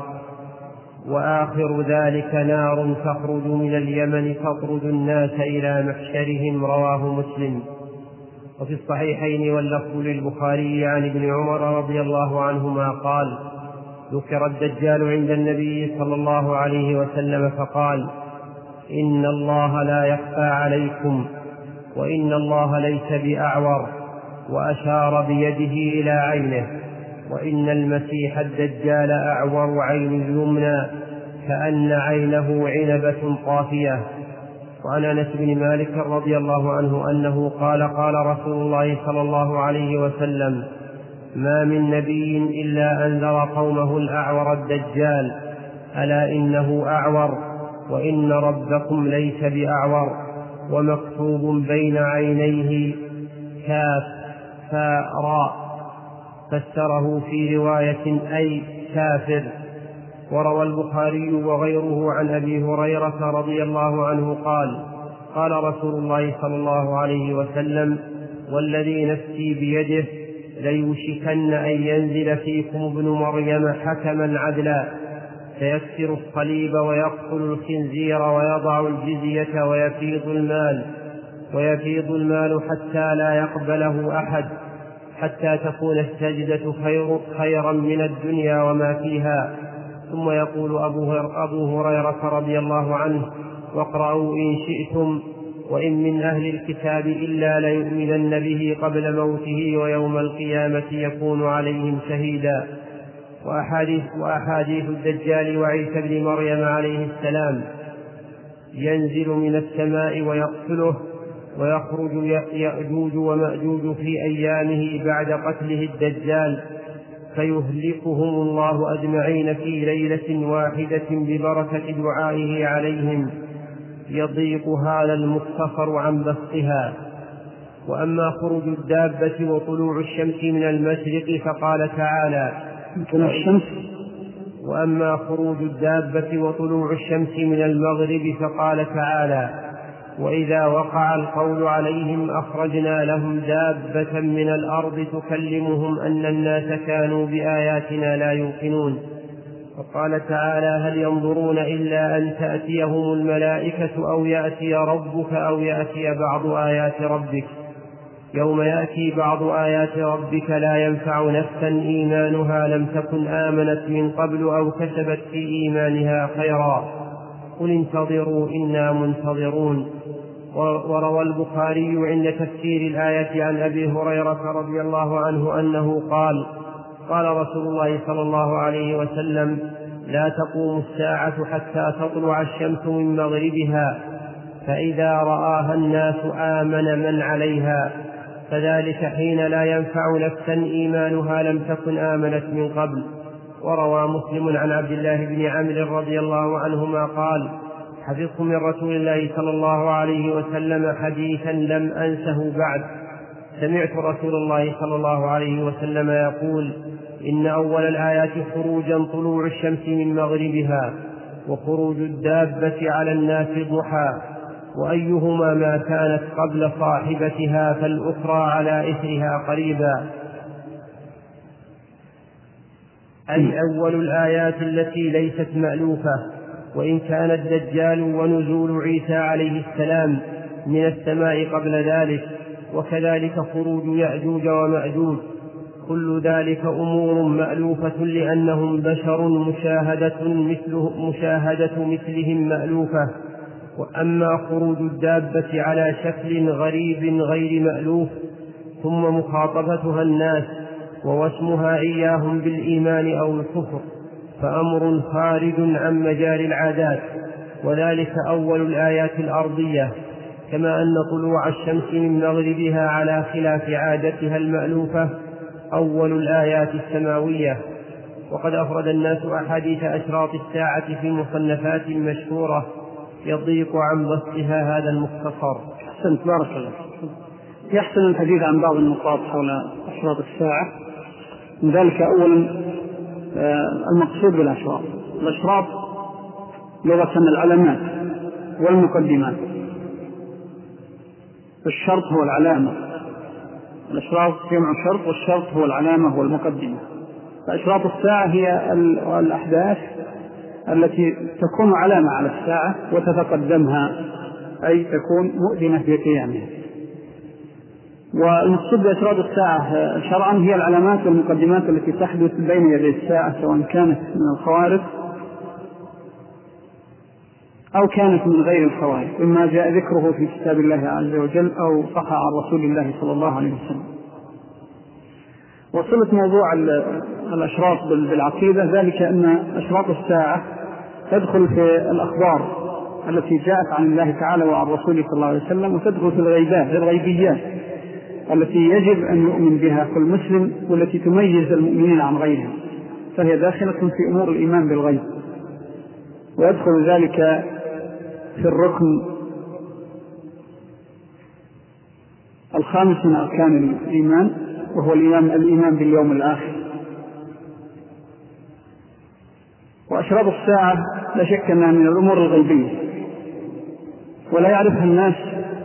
[SPEAKER 2] وآخر ذلك نار تخرج من اليمن تطرد الناس إلى محشرهم. رواه مسلم. وفي الصحيحين واللفظ للبخاري عن ابن عمر رضي الله عنهما قال: ذكر الدجال عند النبي صلى الله عليه وسلم فقال: إن الله لا يخفى عليكم، وإن الله ليس بأعور، وأشار بيده إلى عينه، وإن المسيح الدجال أعور عين اليمنى كأن عينه عنبة طافية. وعن أنس بن مالك رضي الله عنه أنه قال: قال رسول الله صلى الله عليه وسلم: ما من نبي إلا أنذر قومه الأعور الدجال، ألا إنه أعور، وإن ربكم ليس بأعور، ومكتوب بين عينيه كاف فاء راء، فسره في رواية أي كافر. وروى البخاري وغيره عن أبي هريرة رضي الله عنه قال: قال رسول الله صلى الله عليه وسلم: والذي نفسي بيده ليوشكن أن ينزل فيكم ابن مريم حكما عدلا، فيكسر الصليب ويقتل الخنزير ويضع الجزية ويفيض المال ويفيض المال حتى لا يقبله أحد، حتى تكون السجدة خير خيرا من الدنيا وما فيها. ثم يقول أبو هريرة رضي الله عنه: واقرأوا إن شئتم: وإن من أهل الكتاب إلا ليؤمنن به قبل موته ويوم القيامة يكون عليهم شهيدا. وأحاديث, وأحاديث الدجال وعيسى بن مريم عليه السلام: ينزل من السماء ويقتله، ويخرج يأجوج ومأجوج في أيامه بعد قتله الدجال، فيهلكهم الله أجمعين في ليلة واحدة ببركة دعائه عليهم، يضيق هذا المختصر عن بسطها. وأما خروج الدابة وطلوع الشمس من المشرق فقال تعالى: وأما خروج الدابة وطلوع الشمس من المغرب فقال تعالى: وإذا وقع القول عليهم أخرجنا لهم دابة من الأرض تكلمهم أن الناس كانوا بآياتنا لا يوقنون. وقال تعالى: هل ينظرون إلا أن تأتيهم الملائكة أو يأتي ربك أو يأتي بعض آيات ربك. يوم يأتي بعض آيات ربك لا ينفع نفسا إيمانها لم تكن آمنت من قبل أو كسبت في إيمانها خيرا، قل انتظروا إنا منتظرون. وروى البخاري عند تفسير الآية عن أبي هريرة رضي الله عنه أنه قال: قال رسول الله صلى الله عليه وسلم: لا تقوم الساعة حتى تطلع الشمس من مغربها، فإذا رآها الناس آمن من عليها، فذلك حين لا ينفع نفسا إيمانها لم تكن آمنت من قبل. وروى مسلم عن عبد الله بن عمرو رضي الله عنهما قال: حفظت من رسول الله صلى الله عليه وسلم حديثا لم أنسه بعد، سمعت رسول الله صلى الله عليه وسلم يقول: إن أول الآيات خروجا طلوع الشمس من مغربها، وخروج الدابة على الناس ضحى، وأيهما ما كانت قبل صاحبتها فالأخرى على إثرها قريبا، أي أول الآيات التي ليست مألوفة، وإن كان الدجال ونزول عيسى عليه السلام من السماء قبل ذلك، وكذلك خروج يأجوج ومأجوج، كل ذلك أمور مألوفة لأنهم بشر مشاهدة, مثله مشاهدة مثلهم مألوفة. وأما خروج الدابة على شكل غريب غير مألوف ثم مخاطبتها الناس ووسمها إياهم بالإيمان أو الكفر فأمر خارج عن مجال العادات، وذلك أول الآيات الأرضية، كما أن طلوع الشمس من مغربها على خلاف عادتها المألوفة أول الآيات السماوية. وقد أفرد الناس أحاديث أشراط الساعة في مصنفات مشهورة يضيق عن بسطها هذا المختصر.
[SPEAKER 1] أحسنت، بارك الله. يحسن الحديث عن بعض النقاط حول أشراط الساعة. من ذلك أولا المقصود بالأشراط. الأشراط لغة العلامات والمقدمات. الشرط هو العلامة، الأشراط جمع شرط، والشرط هو العلامة والمقدمة. فأشراط الساعة هي الأحداث التي تكون علامة على الساعة وتتقدمها، أي تكون مؤذنة في قيامها. والمقصود بأشراط الساعة شرعا هي العلامات والمقدمات التي تحدث بين يدي الساعة، سواء كانت من الخوارق أو كانت من غير الخوارق، إما جاء ذكره في كتاب الله عز وجل أو صح عن رسول الله صلى الله عليه وسلم. وصلت موضوع الأشراط بالعقيدة، ذلك أن أشراط الساعة تدخل في الأخبار التي جاءت عن الله تعالى وعن رسوله صلى الله عليه وسلم، وتدخل في الغيبات الغيبيات التي يجب أن يؤمن بها كل مسلم، والتي تميز المؤمنين عن غيرهم، فهي داخلة في أمور الإيمان بالغيب. ويدخل ذلك في الركن الخامس من أركان الإيمان، وهو الإيمان, الإيمان باليوم الآخر. وأشراط الساعة لا شك أنها من الأمور الغيبية، ولا يعرفها الناس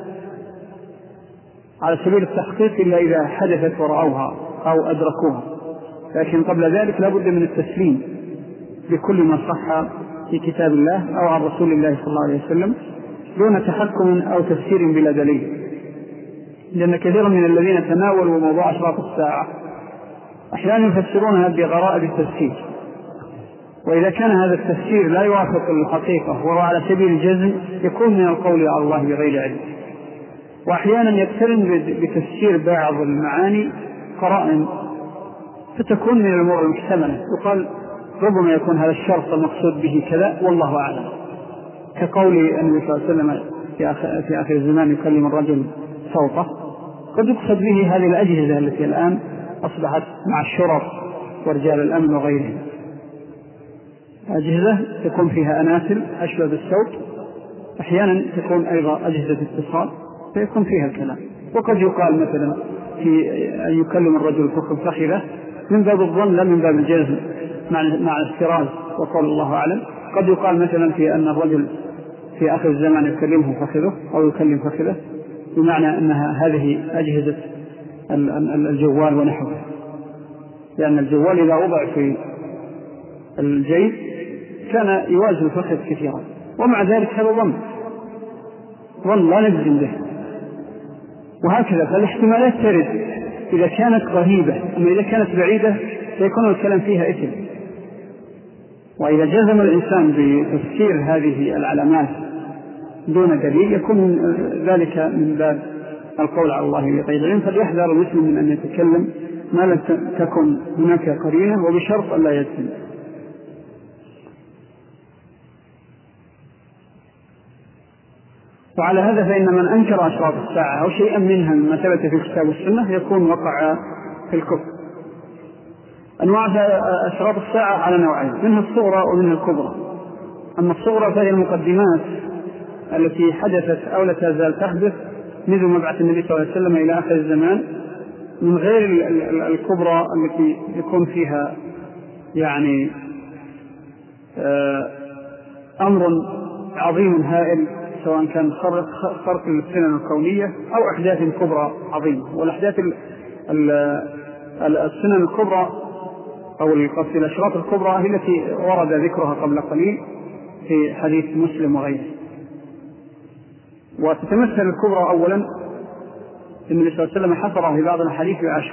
[SPEAKER 1] على سبيل التحقيق إلا إذا حدثت ورأوها أو أدركوها، لكن قبل ذلك لا بد من التسليم بكل ما صح في كتاب الله أو عن رسول الله صلى الله عليه وسلم دون تحكم أو تفسير بلا دليل. لأن كثيرا من الذين تناولوا موضوع أشراط الساعة أحيانا يفسرونها بغرائب التفسير، وإذا كان هذا التفسير لا يوافق الحقيقة وهو على سبيل الجزم يكون من القول على الله بغير علم. وأحيانا يقترن بتفسير بعض المعاني قرائن فتكون من الأمور المحتملة، يقال ربما يكون هذا الشرط المقصود به كذا والله أعلم، كقول النبي صلى الله عليه وسلم في آخر الزمان يكلم الرجل صوته، قد يقصد به هذه الأجهزة التي الآن أصبحت مع الشرط ورجال الأمن وغيرهم، أجهزة تكون فيها أناسل أشبه بالصوت، أحيانا تكون أيضا أجهزة اتصال فيكون فيها الكلام. وقد يقال مثلا في أن يكلم الرجل فخذ فخذه من باب الظن لا من باب الجزم مع الافتراض وقال الله أعلم. قد يقال مثلا في أن الرجل في آخر الزمان يكلمه فخذه أو يكلم فخذه، بمعنى أنها هذه أجهزة الجوال ونحوه، لأن الجوال إذا وضع في الجيب كان يوازن الفخذ كثيرا، ومع ذلك هذا ظن ظن لا نجزم به. وهكذا فالاحتمالات ترد إذا كانت قريبة، أما إذا كانت بعيدة سيكون الكلام فيها إثم. وإذا جزم الإنسان بتفسير هذه العلامات دون دليل يكون ذلك من باب القول على الله بغير علم، فليحذر المسلم من أن يتكلم ما لم تكن هناك قرينة، وبشرط أن لا يجزم. وعلى هذا فإن من أنكر أشراط الساعة أو شيئا منها مما ثبت في الكتاب والسنة يكون وقع في الكفر. أنواع أشراط الساعة على نوعين، منها الصغرى ومنها الكبرى. أما الصغرى فهي المقدمات التي حدثت أو لا تزال تحدث منذ مبعث النبي صلى الله عليه وسلم إلى آخر الزمان، من غير الكبرى التي يكون فيها يعني أمر عظيم هائل، سواء كان خرق للسنن الكونية أو أحداث كبرى عظيمة. والأحداث السنن الكبرى أو الأشراط الكبرى هي التي ورد ذكرها قبل قليل في حديث مسلم وغيره. وتتمثل الكبرى أولا النبي صلى الله عليه وسلم حصرها في بعض الحديث بعشر،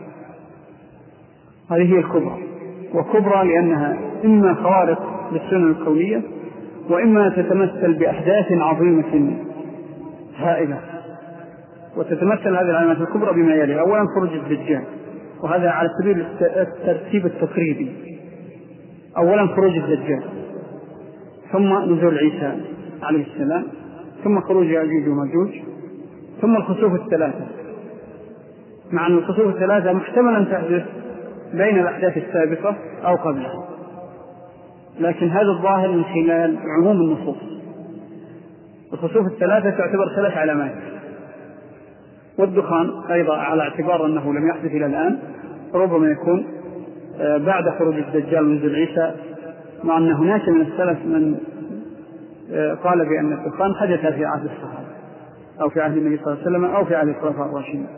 [SPEAKER 1] هذه هي الكبرى. وكبرى لأنها إما خوارق للسنن الكونية وإما تتمثل بأحداث عظيمة هائلة. وتتمثل هذه العلامات الكبرى بما يلي: أولا خروج الدجال، وهذا على سبيل الترتيب التقريبي. أولا خروج الدجال، ثم نزول عيسى عليه السلام، ثم خروج يأجوج وماجوج، ثم الخسوف الثلاثة. مع أن الخسوف الثلاثة محتمل أن تحدث بين الأحداث السابقة أو قبلها، لكن هذا الظاهر من خلال عموم النصوص. الخسوف الثلاثة تعتبر ثلاث علامات، والدخان أيضا على اعتبار أنه لم يحدث إلى الآن ربما يكون بعد خروج الدجال ونزول عيسى، مع أن هناك من السلف من قال بأن الدخان حدث في عهد الصحابة أو في عهد النبي صلى الله عليه وسلم أو في عهد الخلفاء الراشدين.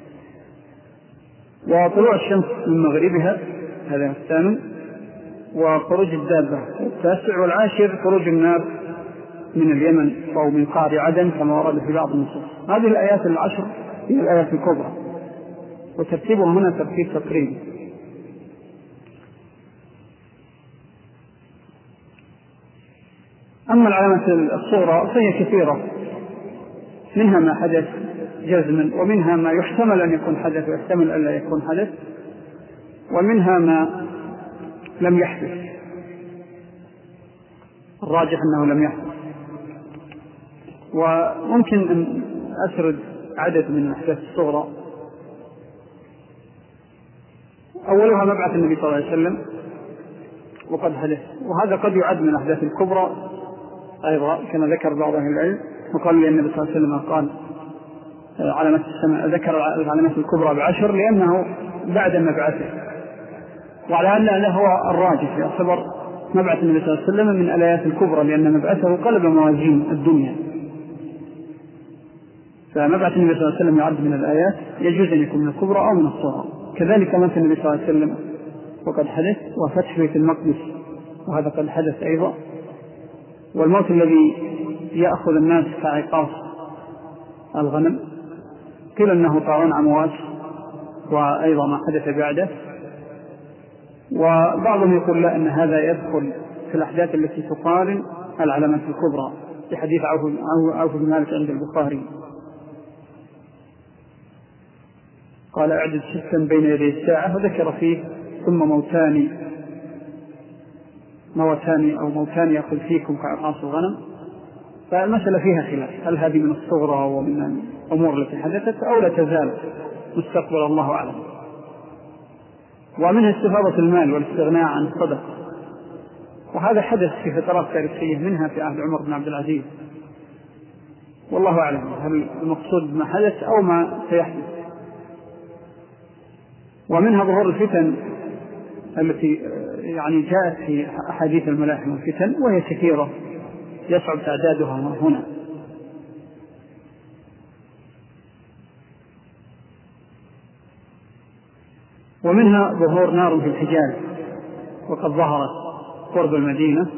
[SPEAKER 1] وطلوع الشمس من مغربها، هذا الثامن. وخروج الدابة التاسع. والعاشر خروج النار من اليمن أو من قعر عدن كما ورد في بعض النصوص. هذه الآيات العشر هي الآيات الكبرى، وترتيبها هنا ترتيب تقريبي. أما العلامات الصغرى فهي كثيرة، منها ما حدث جزما، ومنها ما يحتمل أن يكون حدث ويحتمل أن لا يكون حدث، ومنها ما لم يحدث، الراجح أنه لم يحدث. وممكن أن أسرد عدد من الأحداث الصغرى. أولها مبعث النبي صلى الله عليه وسلم وقد حدث، وهذا قد يعد من الأحداث الكبرى أيضا كما ذكر بعض أهل العلم. وقال لأن النبي صلى الله عليه وسلم قال علامات السماء، ذكر العلامات الكبرى بعشر لأنه بعد مبعثه، وعلى أن هو الراجح يعتبر مبعث النبي صلى الله عليه وسلم من الآيات الكبرى، لأن مبعثه قلب موازين الدنيا. فمبعث النبي صلى الله عليه وسلم يعد من الآيات، يجوز أن يكون من الكبرى أو من الصغرى. كذلك موت النبي صلى الله عليه وسلم وقد حدث، وفتح بيت المقدس وهذا قد حدث أيضا. والموت الذي يأخذ الناس كعقاص الغنم قيل أنه طاعون عمواس، وأيضا ما حدث بعده. وبعضهم يقول لا، أن هذا يدخل في الأحداث التي تقارن العلامات الكبرى، في حديث عوف بن مالك عند البخاري قال أعدد ستا بين يدي الساعة، وذكر فيه ثم موتان موتان أو موتان يأخذ فيكم كعقاص الغنم. فالمسألة فيها خلاف، هل هذه من الصغرى ومن الأمور التي حدثت أو لا تزال مستقبل، الله أعلم. ومنها استفاضة المال والاستغناء عن الصدقة، وهذا حدث في فترات تاريخية، منها في عهد عمر بن عبد العزيز، والله أعلم هل المقصود ما حدث أو ما سيحدث. ومنها ظهور الفتن التي يعني جاءت في أحاديث الملاحم والفتن، وهي كثيرة يصعب تعدادها هنا. ومنها ظهور نار في الحجاز، وقد ظهرت قرب المدينة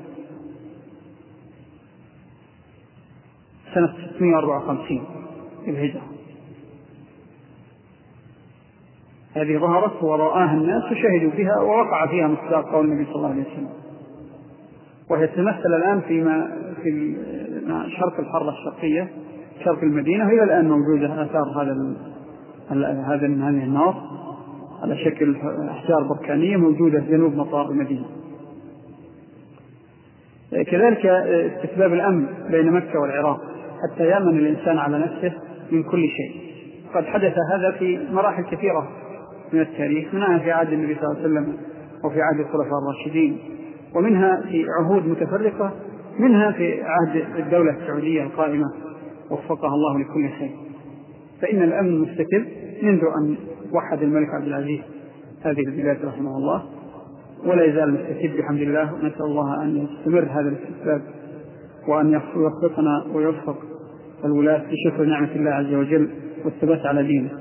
[SPEAKER 1] سنة ستمائة وأربعة وخمسين الهجرة. هذه ظهرت ورآها الناس وشهدوا بها، ووقع فيها مصداق قول النبي صلى الله عليه وسلم. وهي تمثل الآن فيما في شرق الحرة الشرقية، شرق المدينة، هي الآن موجودة آثار هذا هذا من هذه النار على شكل أحجار بركانية موجودة في جنوب مطار المدينة. كذلك استتباب الأمن بين مكة والعراق حتى يأمن الإنسان على نفسه من كل شيء. قد حدث هذا في مراحل كثيرة من التاريخ، منها في عهد النبي صلى الله عليه وسلم وفي عهد الخلفاء الراشدين، ومنها في عهود متفرقة، منها في عهد الدولة السعودية القائمة وفقها الله لكل خير. فإن الأمن مستتب منذ أن وحد الملك عبد العزيز هذه البلاد رحمه الله، ولا يزال مستفيد بحمد الله، ونسأل الله أن يستمر هذا الاستفاد وأن يوفقنا ويوفق الولاة لشكر نعمة الله عز وجل والثبات على دينه.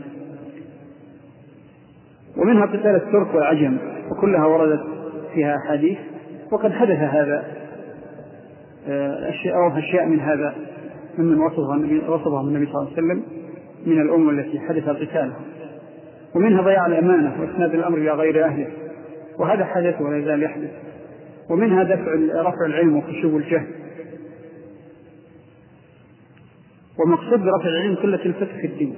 [SPEAKER 1] ومنها قتال الترك والعجم، وكلها وردت فيها أحاديث، وقد حدث هذا أشياء أو أشياء من هذا ممن وصفهم النبي صلى الله عليه وسلم من الأمة التي حدث قتالها. ومنها ضياع الأمانة وإسناد الأمر إلى غير أهله، وهذا حدث ولا يزال يحدث. ومنها دفع رفع العلم وخشوع الجهل. ومقصود برفع العلم قلة الفقه في الدين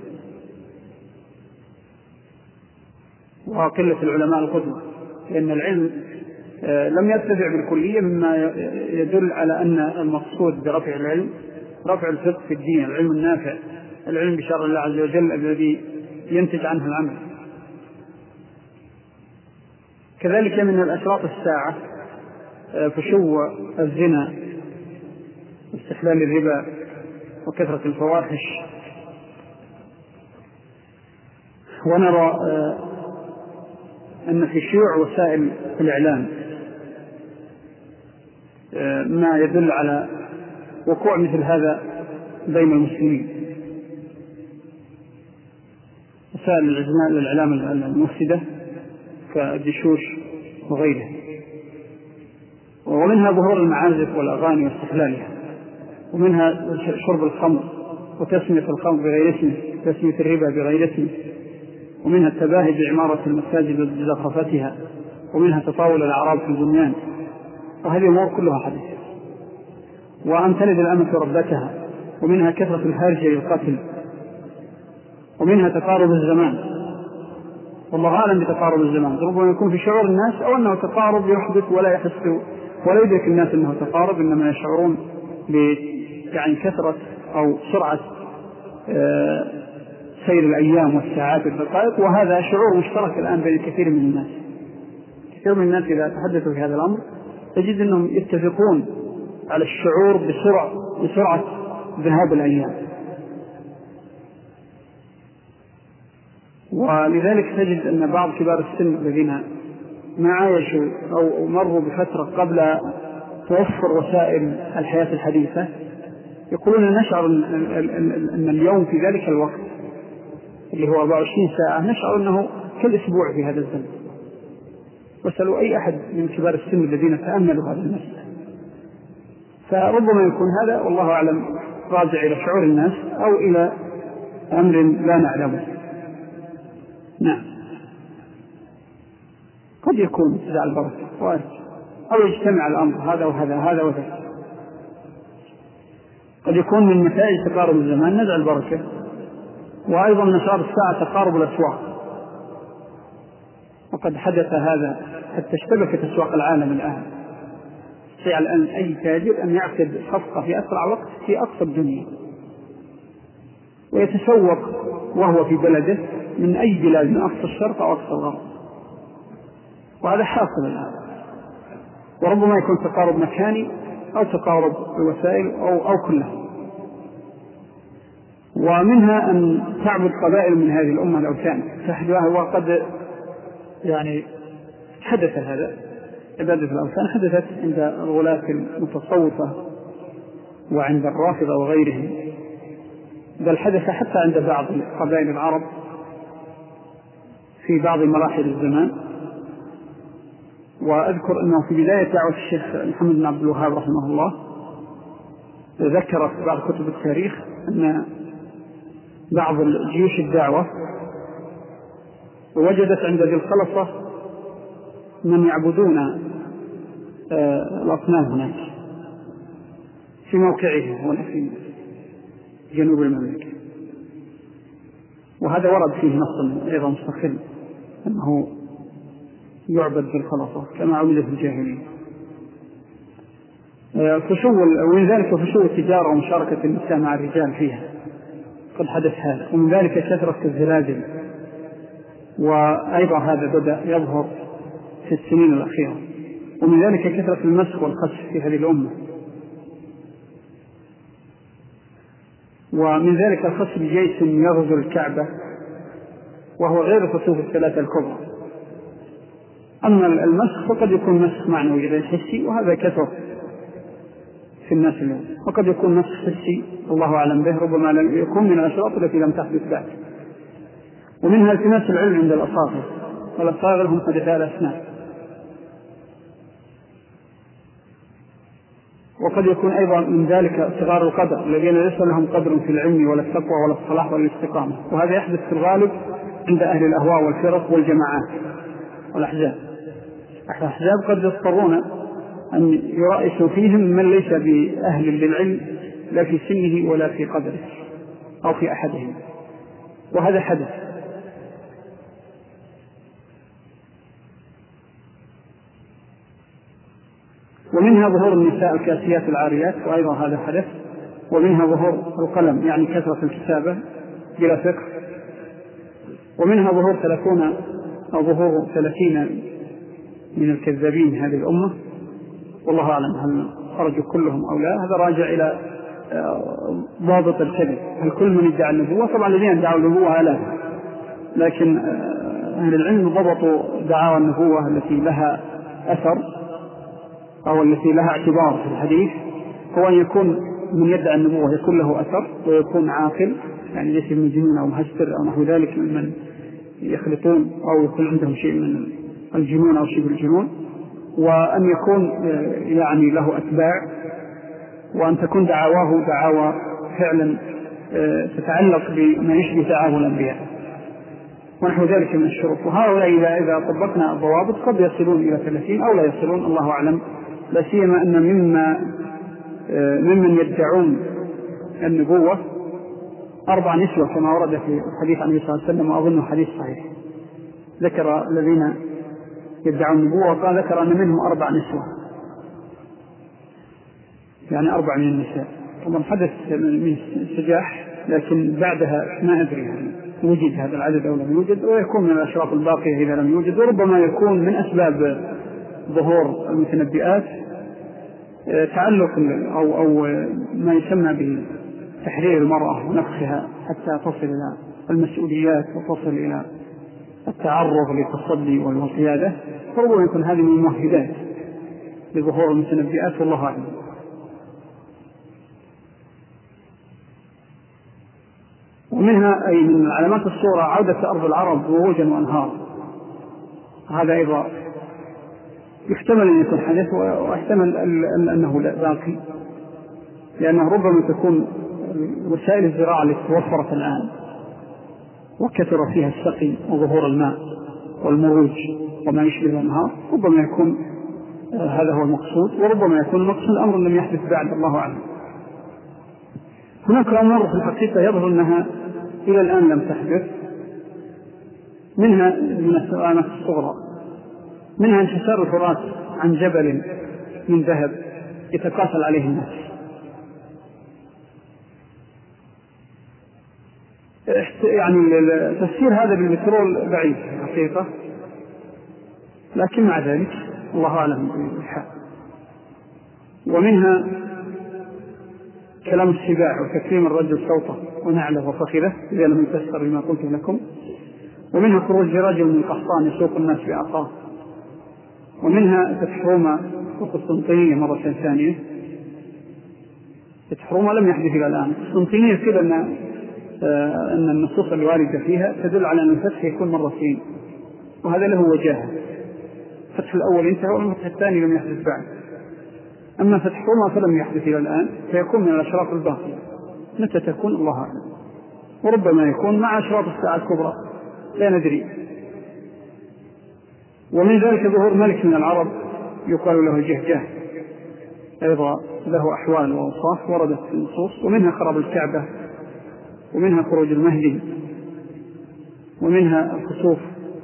[SPEAKER 1] وقلة العلماء القدوة، لأن العلم لم يرتفع بالكلية، مما يدل على أن المقصود برفع العلم رفع الفقه في الدين، العلم النافع، العلم بشرع الله عز وجل الذي ينتج عنه العمل. كذلك من الأشراط الساعة فشو الزنا واستحلال الربا وكثرة الفواحش. ونرى أن في شيوع وسائل الإعلام ما يدل على وقوع مثل هذا بين المسلمين، وسائل الإعلام المفسدة كالدشوش وغيره. ومنها ظهور المعازف والأغاني واستحلالها، ومنها شرب الخمر وتسمية الخمر بغير اسمه، تسمية الربا بغير اسمه، ومنها التباهي بعمارة المساجد وزخرفتها، ومنها تطاول الأعراب في البنيان. وهذه الأمور كلها حديث. وأن تلد الأمة ربتها، ومنها كثرة الهرج للقتل، ومنها تقارب الزمان. والله أعلم بتقارب الزمان، ربما يكون في شعور الناس أو أنه تقارب يحدث ولا يحس ولا يدرك الناس أنه تقارب، إنما يشعرون ب يعني كثرة أو سرعة سير الأيام والساعات والدقائق. وهذا شعور مشترك الآن بين كثير من الناس. كثير من الناس إذا تحدثوا في هذا الأمر تجد أنهم يتفقون على الشعور بسرعة بسرعة ذهاب الأيام. ولذلك تجد أن بعض كبار السن الذين ما عايشوا أو مروا بفترة قبل توفر وسائل الحياة الحديثة يقولون نشعر أن اليوم في ذلك الوقت اللي هو أربعة وعشرين ساعة نشعر أنه كالأسبوع في هذا الزمن. واسألوا أي أحد من كبار السن الذين تأملوا هذا المسألة، فربما يكون هذا والله أعلم راجع إلى شعور الناس أو إلى أمر لا نعلمه. نعم، قد يكون اتباع البركة أو يجتمع الأمر هذا وهذا هذا وهذا. قد يكون من نتائج تقارب الزمان نزع البركة. وأيضا نشاط الساعة تقارب الأسواق، وقد حدث هذا حتى اشتبكت أسواق العالم الآن. يستطيع الآن أي تاجر أن يعقد صفقة في أسرع وقت في أقصى الدنيا ويتسوق وهو في بلده من أي بلاد من أقصى الشرق أو أقصى الغرب، وهذا حاصل الآن. وربما يكون تقارب مكاني أو تقارب الوسائل أو, أو كلها. ومنها أن تعبد قبائل من هذه الأمة الأوثان تحدثها، وقد يعني حدث هذا عبادة الأوثان حدثت عند الغلاة المتصوفة وعند الرافضة وغيرهم، بل حدث حتى عند بعض قبائل العرب في بعض مراحل الزمان. وأذكر أنه في بداية دعوة الشيخ محمد بن عبد الوهاب رحمه الله ذكر في بعض كتب التاريخ أن بعض جيوش الدعوة وجدت عند ذي الخلصة من يعبدون الأصنام هناك في موقعه هنا في جنوب المملكة. وهذا ورد فيه نص أيضا مستقل أنه يعبد ذي الخلصة كما عبد في الجاهلية. فشو ومن ذلك فشو التجارة ومشاركة النساء مع الرجال فيها قد حدث هذا. ومن ذلك كثرة الزلازل، وأيضا هذا بدأ يظهر في السنين الأخيرة. ومن ذلك كثرة المسخ والخسف في هذه الأمة. ومن ذلك الخسف بجيش يغزو الكعبة وهو غير خسوف الثلاثة الكبرى، أما المسخ فقد يكون مسخ معنوي غير حسي، وهذا كثر في الناس اليوم، وقد يكون مسخ حسي الله أعلم به، ربما لم يكون من الأشراط التي لم تحدث بعد. ومنها التماس العلم عند الأصاغر، والأصاغر هم حدثاء الأسنان. وقد يكون أيضا من ذلك صغار القدر الذين ليس لهم قدر في العلم ولا التقوى ولا الصلاح ولا الاستقامة، وهذا يحدث في الغالب عند أهل الأهواء والفرق والجماعات والأحزاب. الأحزاب قد يضطرون أن يرأسوا فيهم من ليس بأهل للعلم لا في سنه ولا في قدره أو في أحدهم، وهذا حدث. ومنها ظهور النساء الكاسيات العاريات، وأيضا هذا حدث. ومنها ظهور القلم يعني كثرة الكتابة بلا فقه. ومنها ظهور ثلاثون أو ظهور ثلاثين من الكذابين هذه الأمة، والله أعلم هل خرجوا كلهم أو لا. هذا راجع إلى ضابط الكذب، هل كل من ادعى النبوة؟ طبعا الذين ادعوا النبوة آلاف، لكن أهل العلم ضبطوا دعاوى النبوة التي لها أثر أو التي لها اعتبار في الحديث، هو أن يكون من يدعى النبوة يكون له أثر ويكون عاقل، يعني ليس مجنون أو مهستر أو نحو ذلك ممن يخلطون أو يكون عندهم شيء من الجنون أو شبه الجنون، وأن يكون يعني له أتباع، وأن تكون دعواه دعاوى فعلا تتعلق بما يشبه دعاوى الأنبياء ونحو ذلك من الشروط. وهؤلاء إذا إذا طبقنا الضوابط قد يصلون إلى ثلاثين أو لا يصلون، الله أعلم. لا سيما أن مما ممن يدعون النبوة أربع نسوة كما ورد في الحديث عن النبي صلى الله عليه وسلم، وأظنه حديث صحيح، ذكر الذين يدعون النبوة وقال ذكر أن منهم أربع نسوة، يعني أربع من النساء. طبعا حدث من سجاح، لكن بعدها ما أدري يعني وجد هذا العدد أو لم يوجد، ويكون من الأشراط الباقية إذا لم يوجد. وربما يكون من أسباب ظهور المتنبئات تعلق أو, أو ما يسمى بتحرير المرأة ونفخها حتى تصل إلى المسؤوليات وتصل إلى التعرض للتصدي والقيادة، فربما يكون هذه من الممهدات لظهور المتنبئات، والله أعلم. ومنها أي من علامات الصورة عودة أرض العرب وروجا وأنهار، هذا أيضا يحتمل أن يكون حدث ويحتمل أنه لا باقي، لأنه ربما تكون وسائل الزراعة التي توفرت الآن وكثر فيها السقي وظهور الماء والمروج وما يشبه الأنهار، ربما يكون هذا هو المقصود، وربما يكون المقصود أمر لم يحدث بعد، الله أعلم. هناك أمور في الحقيقة يظهر أنها إلى الآن لم تحدث، منها من السؤالات الصغرى، منها انحسار الفرات عن جبل من ذهب يتقاتل عليه الناس. يعني تفسير هذا بالبترول بعيد حقيقة، لكن مع ذلك الله أعلم بالحق. ومنها كلام السباع وتكريم الرجل صوته ونعله وفخذه إذا لم يفسر بما قلت لكم. ومنها خروج رجل من قحطان يسوق الناس بعصاه. ومنها فتح روما والقسطنطينية مرة ثانية. فتح روما لم يحدث إلى الآن. القسطنطينية كده أن أن النصوص الواردة فيها تدل على أن الفتح يكون مرتين، وهذا له وجاهة. فتح الأول انتهى والفتح الثاني لم يحدث بعد. أما فتح روما فلم يحدث إلى الآن، فيكون من الأشراط الباقية. متى تكون الله أعلم، وربما يكون مع أشراط الساعة الكبرى لا ندري. ومن ذلك ظهور ملك من العرب يقال له جهجاه، أيضا له أحوال وأوصاف وردت في النصوص. ومنها خراب الكعبة، ومنها خروج المهدي، ومنها الخسوف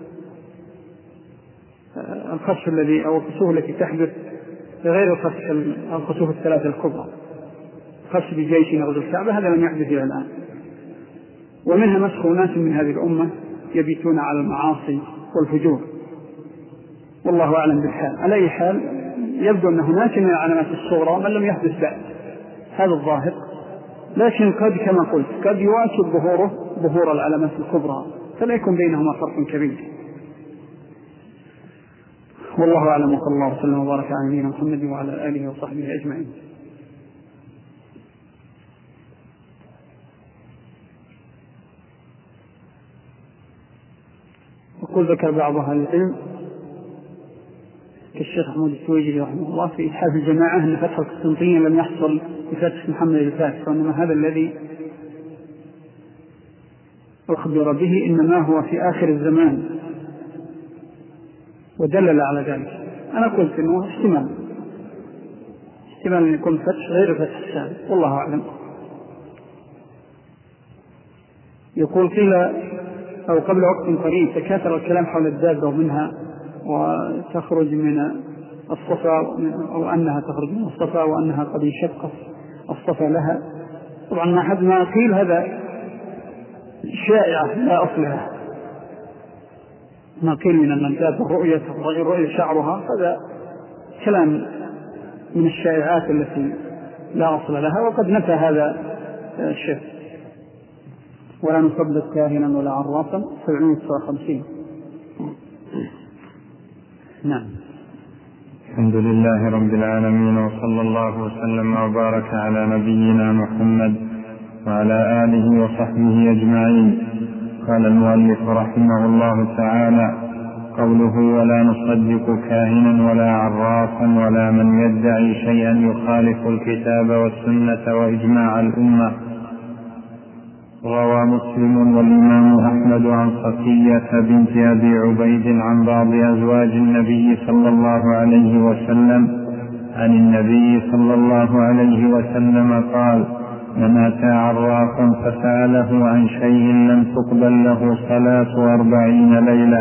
[SPEAKER 1] الخسف الذي أو الخسوف التي تحدث غير الخسوف الثلاثة الكبرى، خسف بجيش يغزو الكعبة، هذا لم يحدث إلى الآن. ومنها مسخ ناس من هذه الأمة يبيتون على المعاصي والفجور، والله أعلم بالحال. على أي حال يبدو أن هناك من العلامات الصغرى من لم يحدث بعد، هذا الظاهر، لكن قد كما قلت قد يواكب ظهوره ظهور العلامات الكبرى، فلا يكون بينهما فرق كبير. والله أعلم، وصلى الله وسلم وبارك على نبينا محمد وعلى آله وصحبه أجمعين. يقول ذكر بعض أهل العلم كالشيخ أحمد السويجري رحمه الله في إتحاف الجماعة أن فتح القسطنطينية لم يحصل بفتح محمد الفاتح، وإنما هذا الذي أخبر به إنما هو في آخر الزمان، ودلل على ذلك. أنا قلت إنه احتمال احتمال أن يكون فتح غير فتح السابق، والله أعلم. يقول قيل أو قبل وقت قريب تكاثر الكلام حول الدابة ومنها وتخرج من الصفا، أو أنها تخرج من الصفا وأنها قد انشق الصفا لها. طبعا ما حد ما قيل هذا شائعة لا أصل لها. ما قيل من أن الدابة رؤية رؤية شعرها هذا كلام من الشائعات التي لا أصل لها، وقد نفى هذا الشيخ. ولا نصدق كاهنا ولا عرافا سبعمائة وخمسين. نعم.
[SPEAKER 3] الحمد لله رب العالمين، وصلى الله وسلم وبارك على نبينا محمد وعلى آله وصحبه أجمعين. قال المؤلف رحمه الله تعالى: قوله ولا نصدق كاهنا ولا عرافا ولا من يدعي شيئا يخالف الكتاب والسنة وإجماع الأمة. روى مسلم والإمام أحمد عن صفية بنت أبي عبيد عن بعض أزواج النبي صلى الله عليه وسلم عن النبي صلى الله عليه وسلم قال: من أتى عرافا فسأله عن شيء لم تقبل له صلاة أربعين ليلة.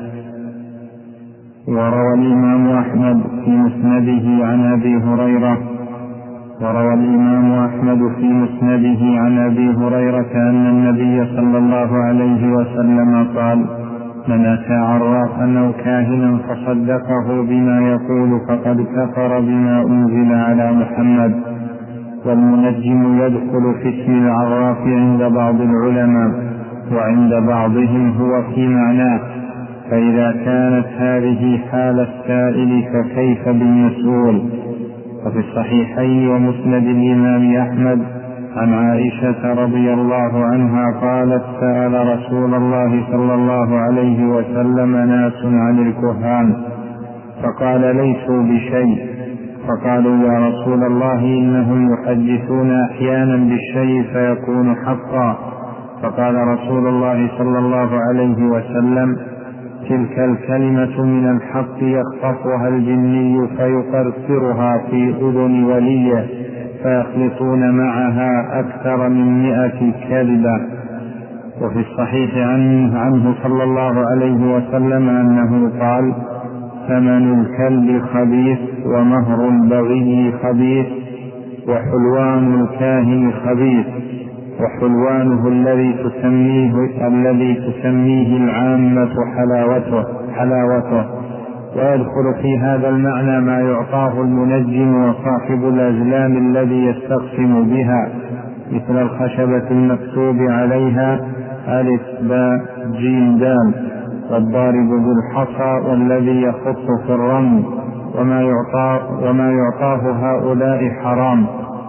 [SPEAKER 3] وروى الإمام أحمد في مسنده عن أبي هريرة وروى الإمام أحمد في مسنده عن أبي هريرة أن النبي صلى الله عليه وسلم قال: من أتى عرافا أو كاهنا فصدقه بما يقول فقد كفر بما أنزل على محمد. والمنجم يدخل في اسم العراف عند بعض العلماء، وعند بعضهم هو في معناه، فإذا كانت هذه حال السائل فكيف بالمسؤول. وفي الصحيحين ومسند الإمام أحمد عن عائشة رضي الله عنها قالت: سأل رسول الله صلى الله عليه وسلم ناس عن الكهان فقال: ليسوا بشيء. فقالوا: يا رسول الله إنهم يحدثون أحيانا بالشيء فيكون حقا. فقال رسول الله صلى الله عليه وسلم: تلك الكلمة من الحق يخطفها الجني فيقرصرها في أذن وليه فيخلطون معها أكثر من مئة كذبة. وفي الصحيح عنه, عنه صلى الله عليه وسلم أنه قال: ثمن الكلب خبيث، ومهر البغي خبيث، وحلوان الكاهن خبيث، وحلوانه الذي تسميه, الذي تسميه العامة حلاوته, حلاوته. ويدخل في هذا المعنى ما يعطاه المنجم وصاحب الأزلام الذي يستقسم بها، مثل الخشبة المكتوب عليها ألف باء جيم دال، والضارب بالحصى، والذي يخط في الرمل، وما يعطاه, وما يعطاه هؤلاء حرام.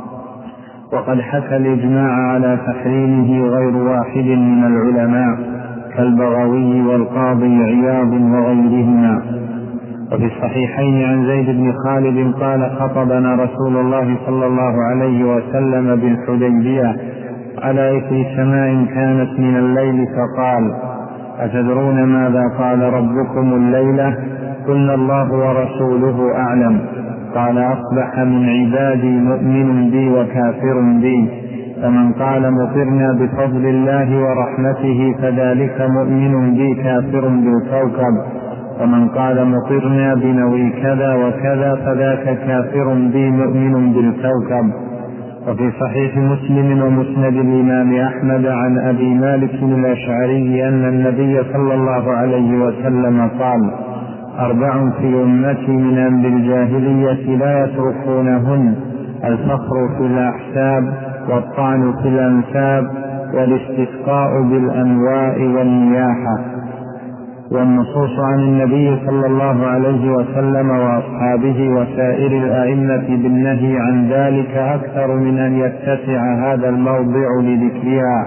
[SPEAKER 3] وقد حكى الإجماع على تحريمه غير واحد من العلماء كالبغوي والقاضي عياض وغيرهما. وفي الصحيحين عن زيد بن خالد قال: خطبنا رسول الله صلى الله عليه وسلم بالحديبية على إثر سماء كانت من الليل فقال: أتدرون ماذا قال ربكم الليلة؟ قلنا: الله ورسوله أعلم. قال: أصبح من عبادي مؤمن بي وكافر بي، فمن قال مطرنا بفضل الله ورحمته فذلك مؤمن بي كافر بالكوكب، ومن قال مطرنا بنوي كذا وكذا فذاك كافر بي مؤمن بالكوكب. وفي صحيح مسلم ومسند الإمام أحمد عن أبي مالك الأشعري أن النبي صلى الله عليه وسلم قال: أربع في أمتي من أمر الجاهلية لا يتركونهن: الفخر في الأحساب، والطعن في الأنساب، والاستسقاء بالأنواء والنياحة. والنصوص عن النبي صلى الله عليه وسلم وأصحابه وسائر الأئمة بالنهي عن ذلك أكثر من أن يتسع هذا الموضع لذكرها.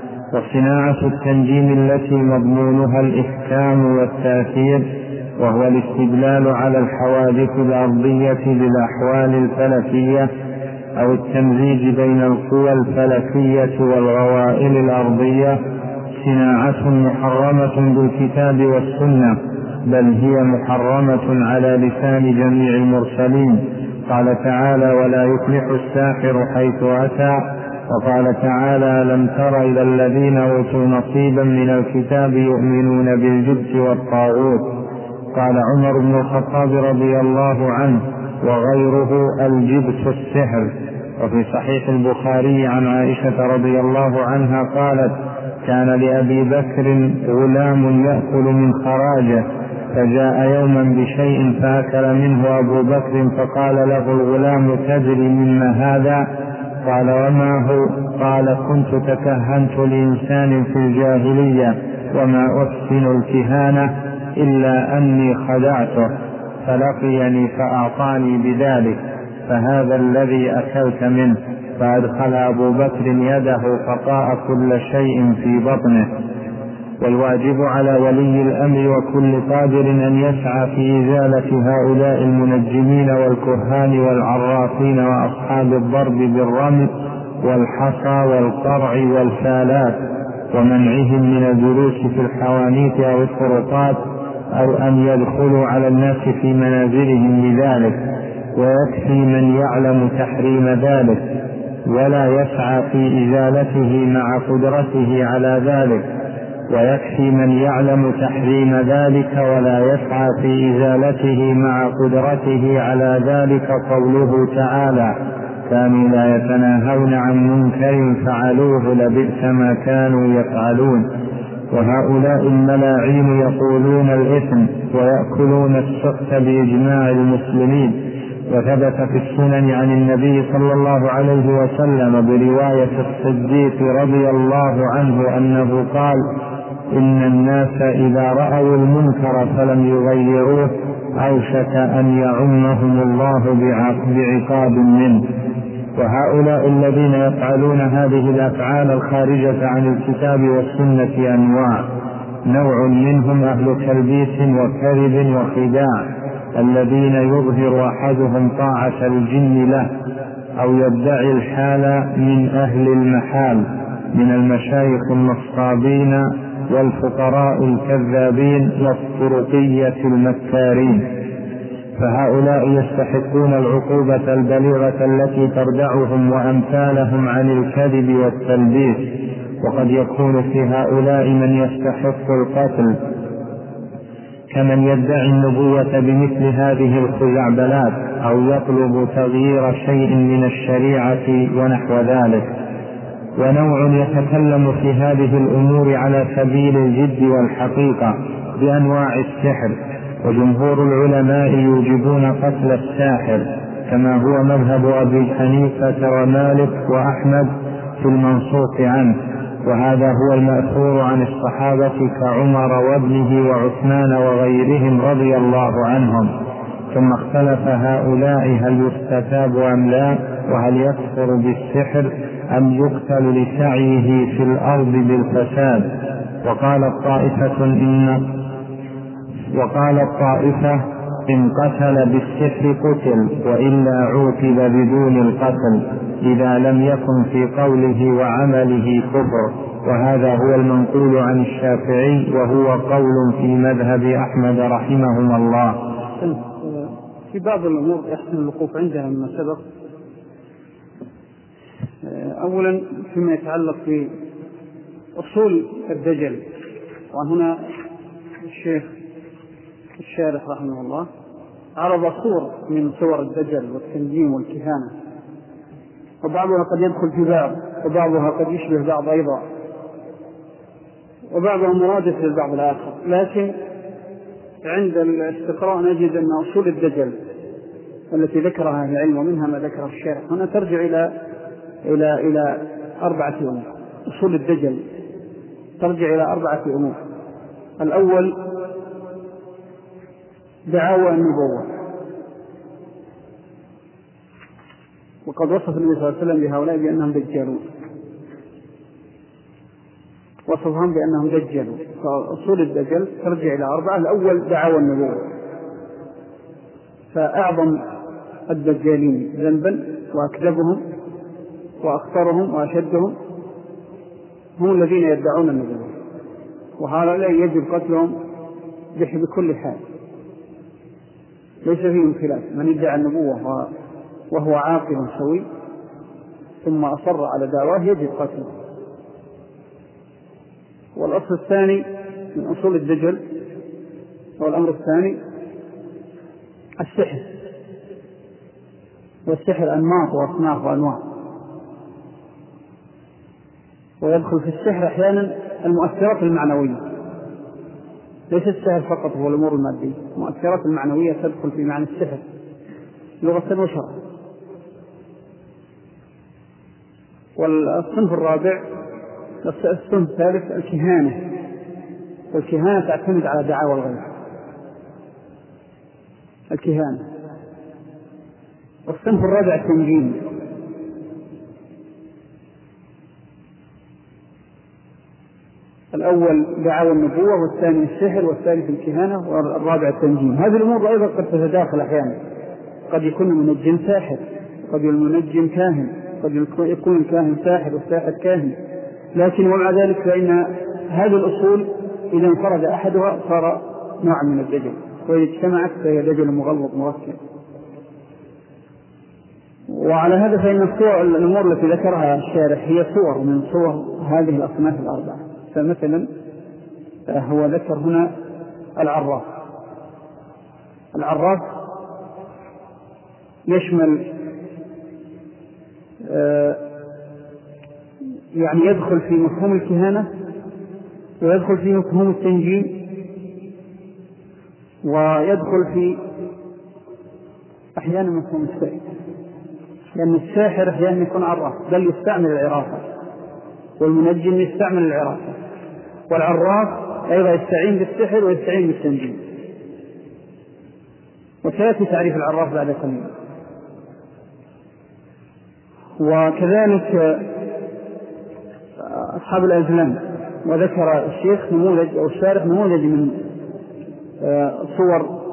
[SPEAKER 3] وصناعة التنجيم التي مضمونها الإحكام والتأثير، وهو الاستدلال على الحوادث الأرضية بالأحوال الفلكية أو التمزيج بين القوى الفلكية والغوائل الأرضية، صناعة محرمة بالكتاب والسنة، بل هي محرمة على لسان جميع المرسلين. قال تعالى: ولا يفلح الساحر حيث أتى. وقال تعالى: لم تر إلى الذين أوتوا نصيبا من الكتاب يؤمنون بالجبت والطاغوت. قال عمر بن الخطاب رضي الله عنه وغيره: الجبت السحر. وفي صحيح البخاري عن عائشة رضي الله عنها قالت: كان لأبي بكر غلام يأكل من خراجه، فجاء يوما بشيء فأكل منه أبو بكر، فقال له الغلام: تدري مما هذا؟ قال: وما هو؟ قال: كنت تكهنت لإنسان في الجاهلية وما أحسن الكهانة إلا أني خدعته فلقيني فأعطاني بذلك، فهذا الذي أكلت منه. فأدخل أبو بكر يده فطاء كل شيء في بطنه. والواجب على ولي الأمر وكل قادر أن يسعى في إزالة هؤلاء المنجمين والكهان والعرافين وأصحاب الضرب بالرمل والحصى والقرع والفالات، ومنعهم من الجلوس في الحوانيت أو الطرقات، أو أن يدخلوا على الناس في منازلهم لذلك. ويكفي من يعلم تحريم ذلك ولا يسعى في إزالته مع قدرته على ذلك ويكفي من يعلم تحريم ذلك ولا يسعى في إزالته مع قدرته على ذلك قوله تعالى: كانوا لا يتناهون عن منكر فعلوه لبئس ما كانوا يفعلون. وهؤلاء الملاعين يقولون الإثم ويأكلون السحت بإجماع المسلمين. وثبت في السنن عن النبي صلى الله عليه وسلم برواية الصديق رضي الله عنه أنه قال: إن الناس إذا رأوا المنكر فلم يغيروه أوشك أن يعمهم الله بعقاب منه. وهؤلاء الذين يفعلون هذه الأفعال الخارجة عن الكتاب والسنة أنواع: نوع منهم أهل تلبيس وكذب وخداع، الذين يظهر أحدهم طاعة الجن له أو يدعي الحال من أهل المحال من المشايخ النصابين والفقراء الكذابين والطرقية المكارين، فهؤلاء يستحقون العقوبة البليغة التي تردعهم وأمثالهم عن الكذب والتلبيس. وقد يكون في هؤلاء من يستحق القتل، كمن يدعي النبوة بمثل هذه الخزعبلات أو يطلب تغيير شيء من الشريعة ونحو ذلك. ونوع يتكلم في هذه الأمور على سبيل الجد والحقيقة بأنواع السحر، وجمهور العلماء يوجبون قتل الساحر، كما هو مذهب أبي حنيفة ومالك وأحمد في المنصوص عنه، وهذا هو المأثور عن الصحابة كعمر وابنه وعثمان وغيرهم رضي الله عنهم. ثم اختلف هؤلاء هل يستتاب أم لا، وهل يكفر بالسحر أم يقتل لسعيه في الأرض بالفساد. وقال الطائفة إن وقال الطائفة إن قتل بالسحر قتل، وإلا عوقب بدون القتل إذا لم يكن في قوله وعمله كفر. وهذا هو المنقول عن الشافعي، وهو قول في مذهب أحمد رحمهما الله.
[SPEAKER 1] في بعض الأمور يحسن الوقوف عندها مما سبق. أولا فيما يتعلق في أصول الدجل، وهنا الشيخ الشارح رحمه الله عرض صور من صور الدجل والتنجيم والكهانة، وبعضها قد يدخل في بعض وبعضها قد يشبه بعض أيضا، وبعضها مرادف للبعض الآخر. لكن عند الاستقراء نجد أن أصول الدجل التي ذكرها أهل العلم ومنها ما ذكره الشارح هنا ترجع إلى إلى إلى أربعة أمور. أصول الدجل ترجع إلى أربعة أمور. الأول دعاوى النبوة. وقد وصف النبي صلى الله عليه وسلم بهؤلاء بأنهم دجالون، وصفهم بأنهم دجالون. فأصول الدجل ترجع إلى أربعة. الأول دعاوى النبوة، فأعظم الدجالين ذنبا وأكذبهم وأخطرهم وأشدهم هم الذين يدعون النبوة، وهؤلاء يجب قتلهم بكل حال، ليس فيهم خلاف. من يدعي النبوة وهو عاقل سوي ثم أصر على دعواه يجب قتله. والأصل الثاني من أصول الدجل والأمر الثاني السحر، والسحر أنماط وأصناف وأنواع، ويدخل في السحر أحيانا المؤثرات المعنوية، ليس السحر فقط هو الأمور المادية، المؤثرات المعنوية تدخل في معنى السحر لغة وشرعا. والصنف الرابع الصنف الثالث الكهانة، والكهانة تعتمد على دعاوى الغيب، الكهانة. والصنف الرابع التنجيم، الأول دعاوى النبوة، والثاني السحر، والثالث الكهانة، والرابع التنجيم. هذه الأمور أيضا قد تتداخل أحيانا، قد يكون المنجم ساحر، قد يكون المنجم كاهن، قد يكون الكاهن ساحر والساحر كاهن، لكن ومع ذلك فإن هذه الأصول إذا انفرد أحدها صار نوع من الدجل، وإذا اجتمعت فهي دجل مغلظ مركب. وعلى هذا فإن الصور الأمور التي ذكرها الشارح هي صور من صور هذه الأصناف الأربعة. فمثلا هو ذكر هنا العراف. العراف يشمل يعني يدخل في مفهوم الكهانة، ويدخل في مفهوم التنجيم، ويدخل في أحيانا مفهوم السحر، لأن الساحر أحيانا يكون عراف بل يستعمل العرافة، والمنجم يستعمل العرافة، والعراف أيضا يستعين بالسحر ويستعين بالتنجيم. وسيأتي تعريف العراف بعد قليل. وكذلك أصحاب الأزلام، وذكر الشيخ نموذج أو الشارح نموذج من صور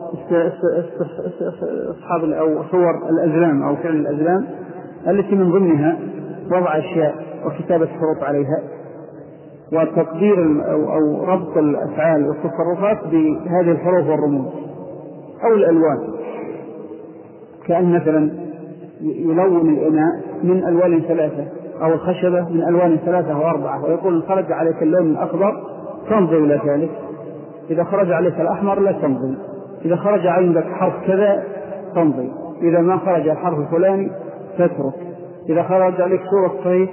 [SPEAKER 1] أصحاب أو صور الأزلام أو فعل الأزلام التي من ضمنها وضع أشياء وكتابة حروف عليها، وتقدير أو ربط الأفعال والتصرفات بهذه الحروف والرموز أو الألوان، كأن مثلا يلون الإناء من ألوان ثلاثة، أو الخشبة من ألوان ثلاثة وأربعة، ويقول خرج عليك اللون الأخضر تنظر إلى ذلك، إذا خرج عليك الأحمر لا تنظر، إذا خرج عندك حرف كذا تنظر، إذا ما خرج الحرف الفلاني تترك، إذا خرج عليك صورة صيف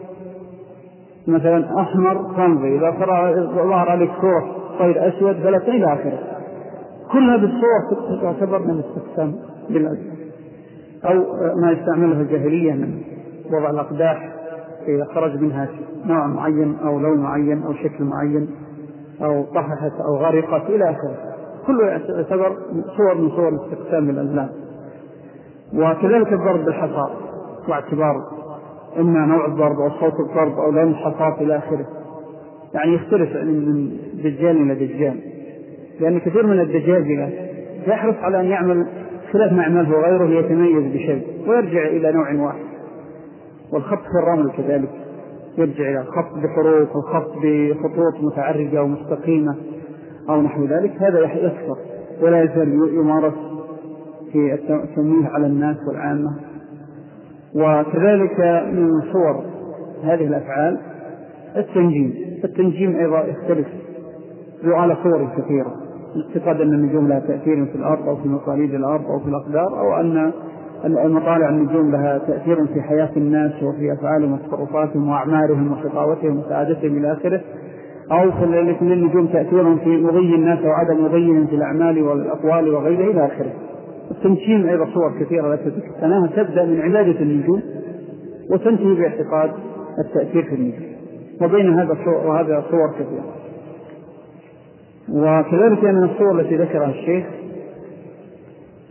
[SPEAKER 1] مثلا أحمر تنظر، إذا ظهر عليك صورة طير أسود فلا إلى آخره. كلها بالصور تعتبر من الاستقسام بالأزل، أو ما يستعمله الجاهلية من وضع الأقداح إذا خرج منها نوع معين أو لون معين أو شكل معين أو طححت أو غرقت إلى آخره، كله يعتبر صور من صور الاستقسام بالأزلام. وكذلك الضرب بالحصى، واعتبار إما نوع الضرب أو صوت الضرب أو لون الحصى إلى آخره، يعني يختلف من دجال إلى دجال، لأن كثير من الدجاجلة يحرص على أن يعمل خلاف ما يعمله غيره ليتميز بشيء ويرجع إلى نوع واحد. والخط في الرمل كذلك يرجع إلى الخط بحروف والخط بخطوط متعرجة ومستقيمة أو نحو ذلك، هذا يكثر ولا يزال يمارس في التمويه على الناس والعامة. وكذلك من صور هذه الأفعال التنجيم. التنجيم أيضا يختلف على صور كثيرة، اعتقاد أن النجوم لها تأثير في الأرض أو في مصاريد الأرض أو في الأقدار، أو أن المطالع النجوم لها تأثير في حياة الناس وفي أفعالهم وتصرفاتهم وأعمارهم وشقاوتهم وسعادتهم إلى آخره، أو في النجوم تأثير في مضي الناس وعدم مضيهم في الأعمال والأقوال وغيره إلى آخره. التنجيم أيضا صور كثيرة التي ذكرناها تبدأ من عبادة النجوم وتنتهي باعتقاد التأثير في النجوم، وبين هذا صور وهذا صور كثيرة. وكذلك من الصور التي ذكرها الشيخ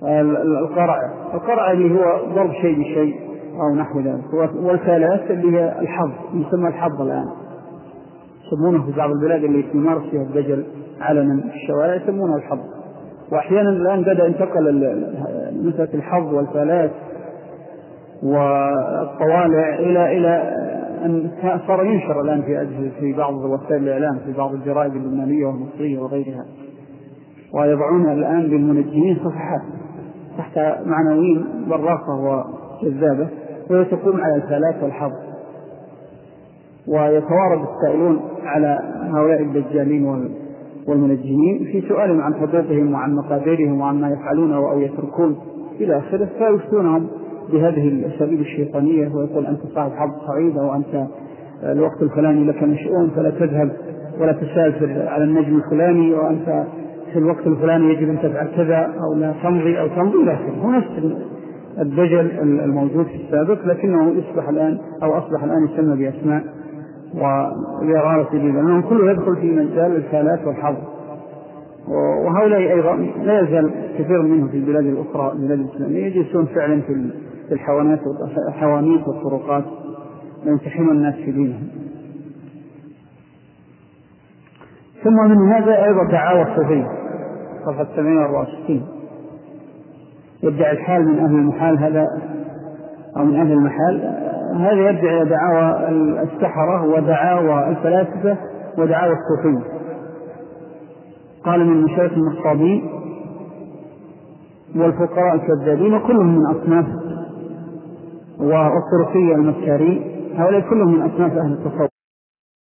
[SPEAKER 1] القرع القرع اللي هو ضرب شيء بشيء أو نحو ذلك، والفالات اللي هي الحظ، يسمى الحظ الآن، يسمونه في بعض البلاد اللي يمارس فيها الدجل علنا في الشوارع يسمونه الحظ. وأحيانا الآن بدأ انتقل مثل الحظ والفالات والطوالع إلى إلى أن صار ينشر الآن في في بعض وسائل الإعلام، في بعض الجرائد اللبنانية والمصرية وغيرها، ويضعون الآن للمنجمين صفحات تحت معنوين براقة وجذابة وهي تقوم على الفالات والحظ، ويتوارد السائلون على هؤلاء الدجالين والمنجمين في سؤالهم عن حقوقهم وعن مقاديرهم وعن ما يفعلونه أو يتركون إلى آخره، فيفتونهم بهذه الأساليب الشيطانية، ويقول أنت صاحب حظ سعيد، أو أنت الوقت الفلاني لك مشؤون فلا تذهب ولا تسافر على النجم الفلاني، وأنت في الوقت الفلاني يجب أن تفعل كذا أو لا تمضي أو تمضي إلى آخره. هو نفس الدجل الموجود في السابق، لكنه يصبح الآن أو أصبح الآن يسمى بأسماء وبأغراض جديدة، لأنه كله يدخل في مجال الفالات والحظ. وهؤلاء أيضا لا يزال كثير منهم في البلاد الأخرى البلاد الإسلامية يجلسون فعلا في الحوانات والحوانيت والطرقات يمتحنون الناس في دينهم. ثم من هذا أيضا دعاوى الصوفية، صفحة سبعمائة وأربعة وستين، يدعي الحال من أهل المحال هذا أو من أهل المحال هذا، يدعي دعاوى السحرة ودعاوى الفلاسفة ودعاوى الصوفية. قال من مشايخ النصابين والفقراء الكذابين وكلهم من أصناف، والطرقية المكارين، هؤلاء كلهم من أصناف أهل التصوف.